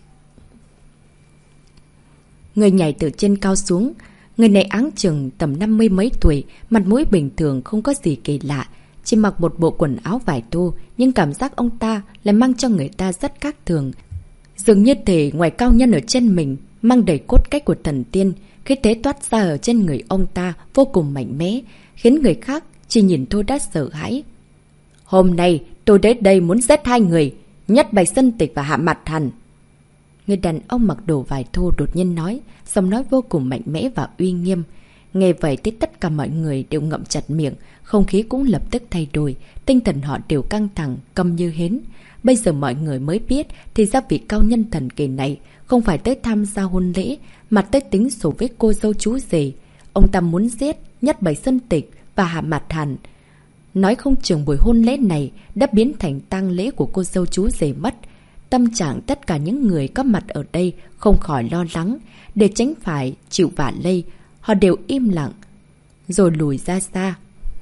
Người nhảy từ trên cao xuống. Người này áng chừng tầm năm mươi mấy tuổi, mặt mũi bình thường không có gì kỳ lạ. Chỉ mặc một bộ quần áo vải thô, nhưng cảm giác ông ta lại mang cho người ta rất khác thường. Dường như thể ngoài cao nhân ở trên mình, mang đầy cốt cách của thần tiên, khi thế toát ra ở trên người ông ta vô cùng mạnh mẽ, khiến người khác chỉ nhìn thôi đã sợ hãi. Hôm nay tôi đến đây muốn giết hai người, Nhất Bạch Sơn Tịch và Hạ Mặt Thần. Người đàn ông mặc đồ vải thô đột nhiên nói, giọng nói vô cùng mạnh mẽ và uy nghiêm. Nghe vậy thì tất cả mọi người đều ngậm chặt miệng, không khí cũng lập tức thay đổi, tinh thần họ đều căng thẳng, câm như hến. Bây giờ mọi người mới biết thì ra vị cao nhân thần kỳ này không phải tới tham gia hôn lễ mà tới tính sổ với cô dâu chú rể. Ông ta muốn giết Nhất Bạch Sơn Tịch và Hạ Mặt Thần. Nói không chừng buổi hôn lễ này đã biến thành tang lễ của cô dâu chú rể mất. Tâm trạng tất cả những người có mặt ở đây không khỏi lo lắng. Để tránh phải chịu vạ lây, họ đều im lặng rồi lùi ra xa.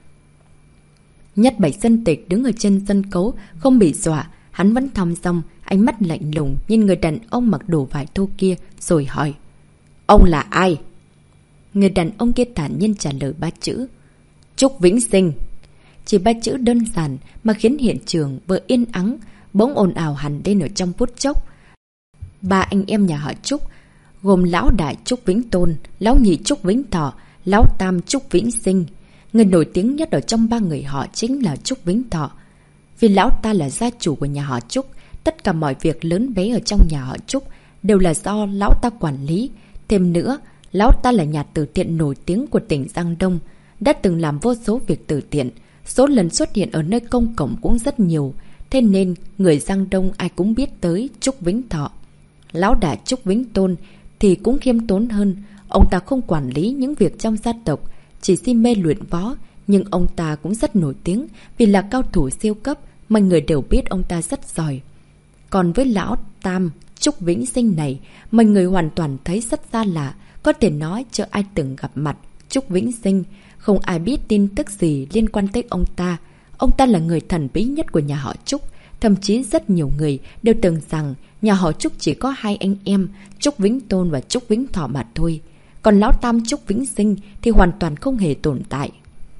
Nhất Bạch Sơn Tịch đứng ở trên sân khấu không bị dọa. Hắn vẫn thong dong, ánh mắt lạnh lùng nhìn người đàn ông mặc đồ vải thô kia rồi hỏi: Ông là ai? Người đàn ông kia thản nhiên trả lời ba chữ: Trúc Vĩnh Sinh. Chỉ ba chữ đơn giản mà khiến hiện trường vừa yên ắng bỗng ồn ào hẳn lên ở trong phút chốc. Ba anh em nhà họ Trúc gồm lão đại Trúc Vĩnh Tôn, lão nhị Trúc Vĩnh Thọ, lão tam Trúc Vĩnh Sinh. Người nổi tiếng nhất ở trong ba người họ chính là Trúc Vĩnh Thọ. Vì lão ta là gia chủ của nhà họ Trúc, tất cả mọi việc lớn bé ở trong nhà họ Trúc đều là do lão ta quản lý. Thêm nữa, lão ta là nhà từ thiện nổi tiếng của tỉnh Giang Đông, đã từng làm vô số việc từ thiện, số lần xuất hiện ở nơi công cộng cũng rất nhiều. Thế nên, người Giang Đông ai cũng biết tới Trúc Vĩnh Thọ. Lão đại Trúc Vĩnh Tôn thì cũng khiêm tốn hơn, ông ta không quản lý những việc trong gia tộc, chỉ si mê luyện võ, nhưng ông ta cũng rất nổi tiếng vì là cao thủ siêu cấp, mọi người đều biết ông ta rất giỏi. Còn với lão tam Trúc Vĩnh Sinh này, mọi người hoàn toàn thấy rất xa lạ, có thể nói chưa ai từng gặp mặt Trúc Vĩnh Sinh, không ai biết tin tức gì liên quan tới ông ta. Ông ta là người thần bí nhất của nhà họ Trúc, thậm chí rất nhiều người đều tưởng rằng nhà họ Trúc chỉ có hai anh em, Trúc Vĩnh Tôn và Trúc Vĩnh Thọ mà thôi. Còn lão tam Trúc Vĩnh Sinh thì hoàn toàn không hề tồn tại.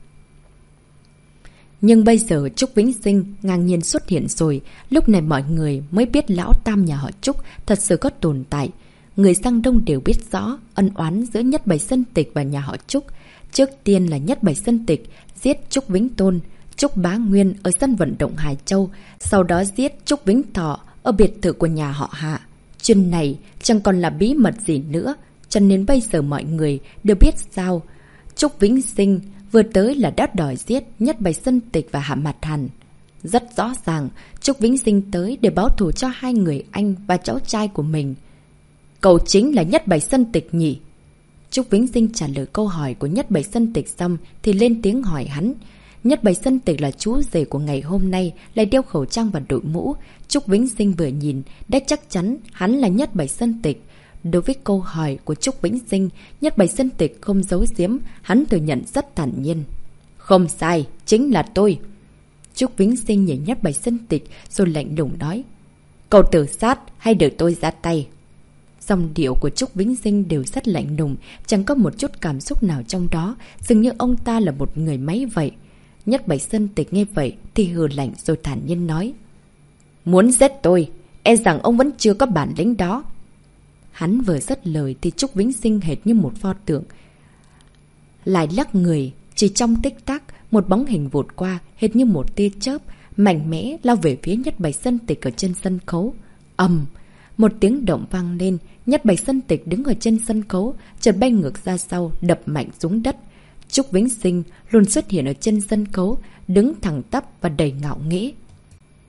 Nhưng bây giờ Trúc Vĩnh Sinh ngang nhiên xuất hiện rồi, lúc này mọi người mới biết lão tam nhà họ Trúc thật sự có tồn tại. Người Giang Đông đều biết rõ ân oán giữa Nhất Bạch Sơn Tịch và nhà họ Trúc. Trước tiên là Nhất Bạch Sơn Tịch giết Trúc Vĩnh Tôn, Trúc Bá Nguyên ở sân vận động Hải Châu, sau đó giết Trúc Vĩnh Thọ ở biệt thự của nhà họ Hạ. Chuyện này chẳng còn là bí mật gì nữa, cho nên bây giờ mọi người đều biết sao. Trúc Vĩnh Sinh vừa tới là đã đòi giết Nhất Bạch Sơn Tịch và Hạ Mặt Thần. Rất rõ ràng, Trúc Vĩnh Sinh tới để báo thù cho hai người anh và cháu trai của mình. Cậu chính là Nhất Bạch Sơn Tịch nhỉ? Trúc Vĩnh Sinh trả lời câu hỏi của Nhất Bạch Sơn Tịch xong thì lên tiếng hỏi hắn. Nhất Bạch Sơn Tịch là chú rể của ngày hôm nay, lại đeo khẩu trang và đội mũ. Trúc Vĩnh Sinh vừa nhìn đã chắc chắn hắn là Nhất Bạch Sơn Tịch. Đối với câu hỏi của Trúc Vĩnh Sinh, Nhất Bạch Sơn Tịch không giấu giếm, hắn thừa nhận rất thản nhiên. Không sai, chính là tôi. Trúc Vĩnh Sinh nhìn Nhất Bạch Sơn Tịch rồi lạnh lùng nói: Cậu tự sát hay để tôi ra tay? Dòng điệu của Trúc Vĩnh Sinh đều rất lạnh lùng, chẳng có một chút cảm xúc nào trong đó, dường như ông ta là một người máy vậy. Nhất Bạch Sơn Tịch nghe vậy thì hừ lạnh rồi thản nhiên nói: Muốn giết tôi, e rằng ông vẫn chưa có bản lĩnh đó. Hắn vừa dứt lời thì Trúc Vĩnh Sinh hệt như một pho tượng lại lắc người, chỉ trong tích tắc, một bóng hình vụt qua hệt như một tia chớp, mạnh mẽ lao về phía Nhất Bạch Sơn Tịch ở trên sân khấu. Ầm, một tiếng động vang lên, Nhất Bạch Sơn Tịch đứng ở trên sân khấu, chợt bay ngược ra sau, đập mạnh xuống đất. Trúc Vĩnh Sinh luôn xuất hiện ở trên sân khấu, đứng thẳng tắp và đầy ngạo nghễ.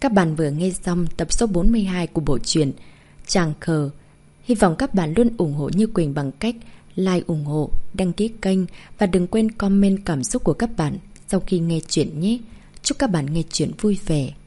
Các bạn vừa nghe xong tập số bốn mươi hai của bộ truyện Chàng Khờ. Hy vọng các bạn luôn ủng hộ Như Quỳnh bằng cách like ủng hộ, đăng ký kênh và đừng quên comment cảm xúc của các bạn sau khi nghe chuyện nhé. Chúc các bạn nghe chuyện vui vẻ.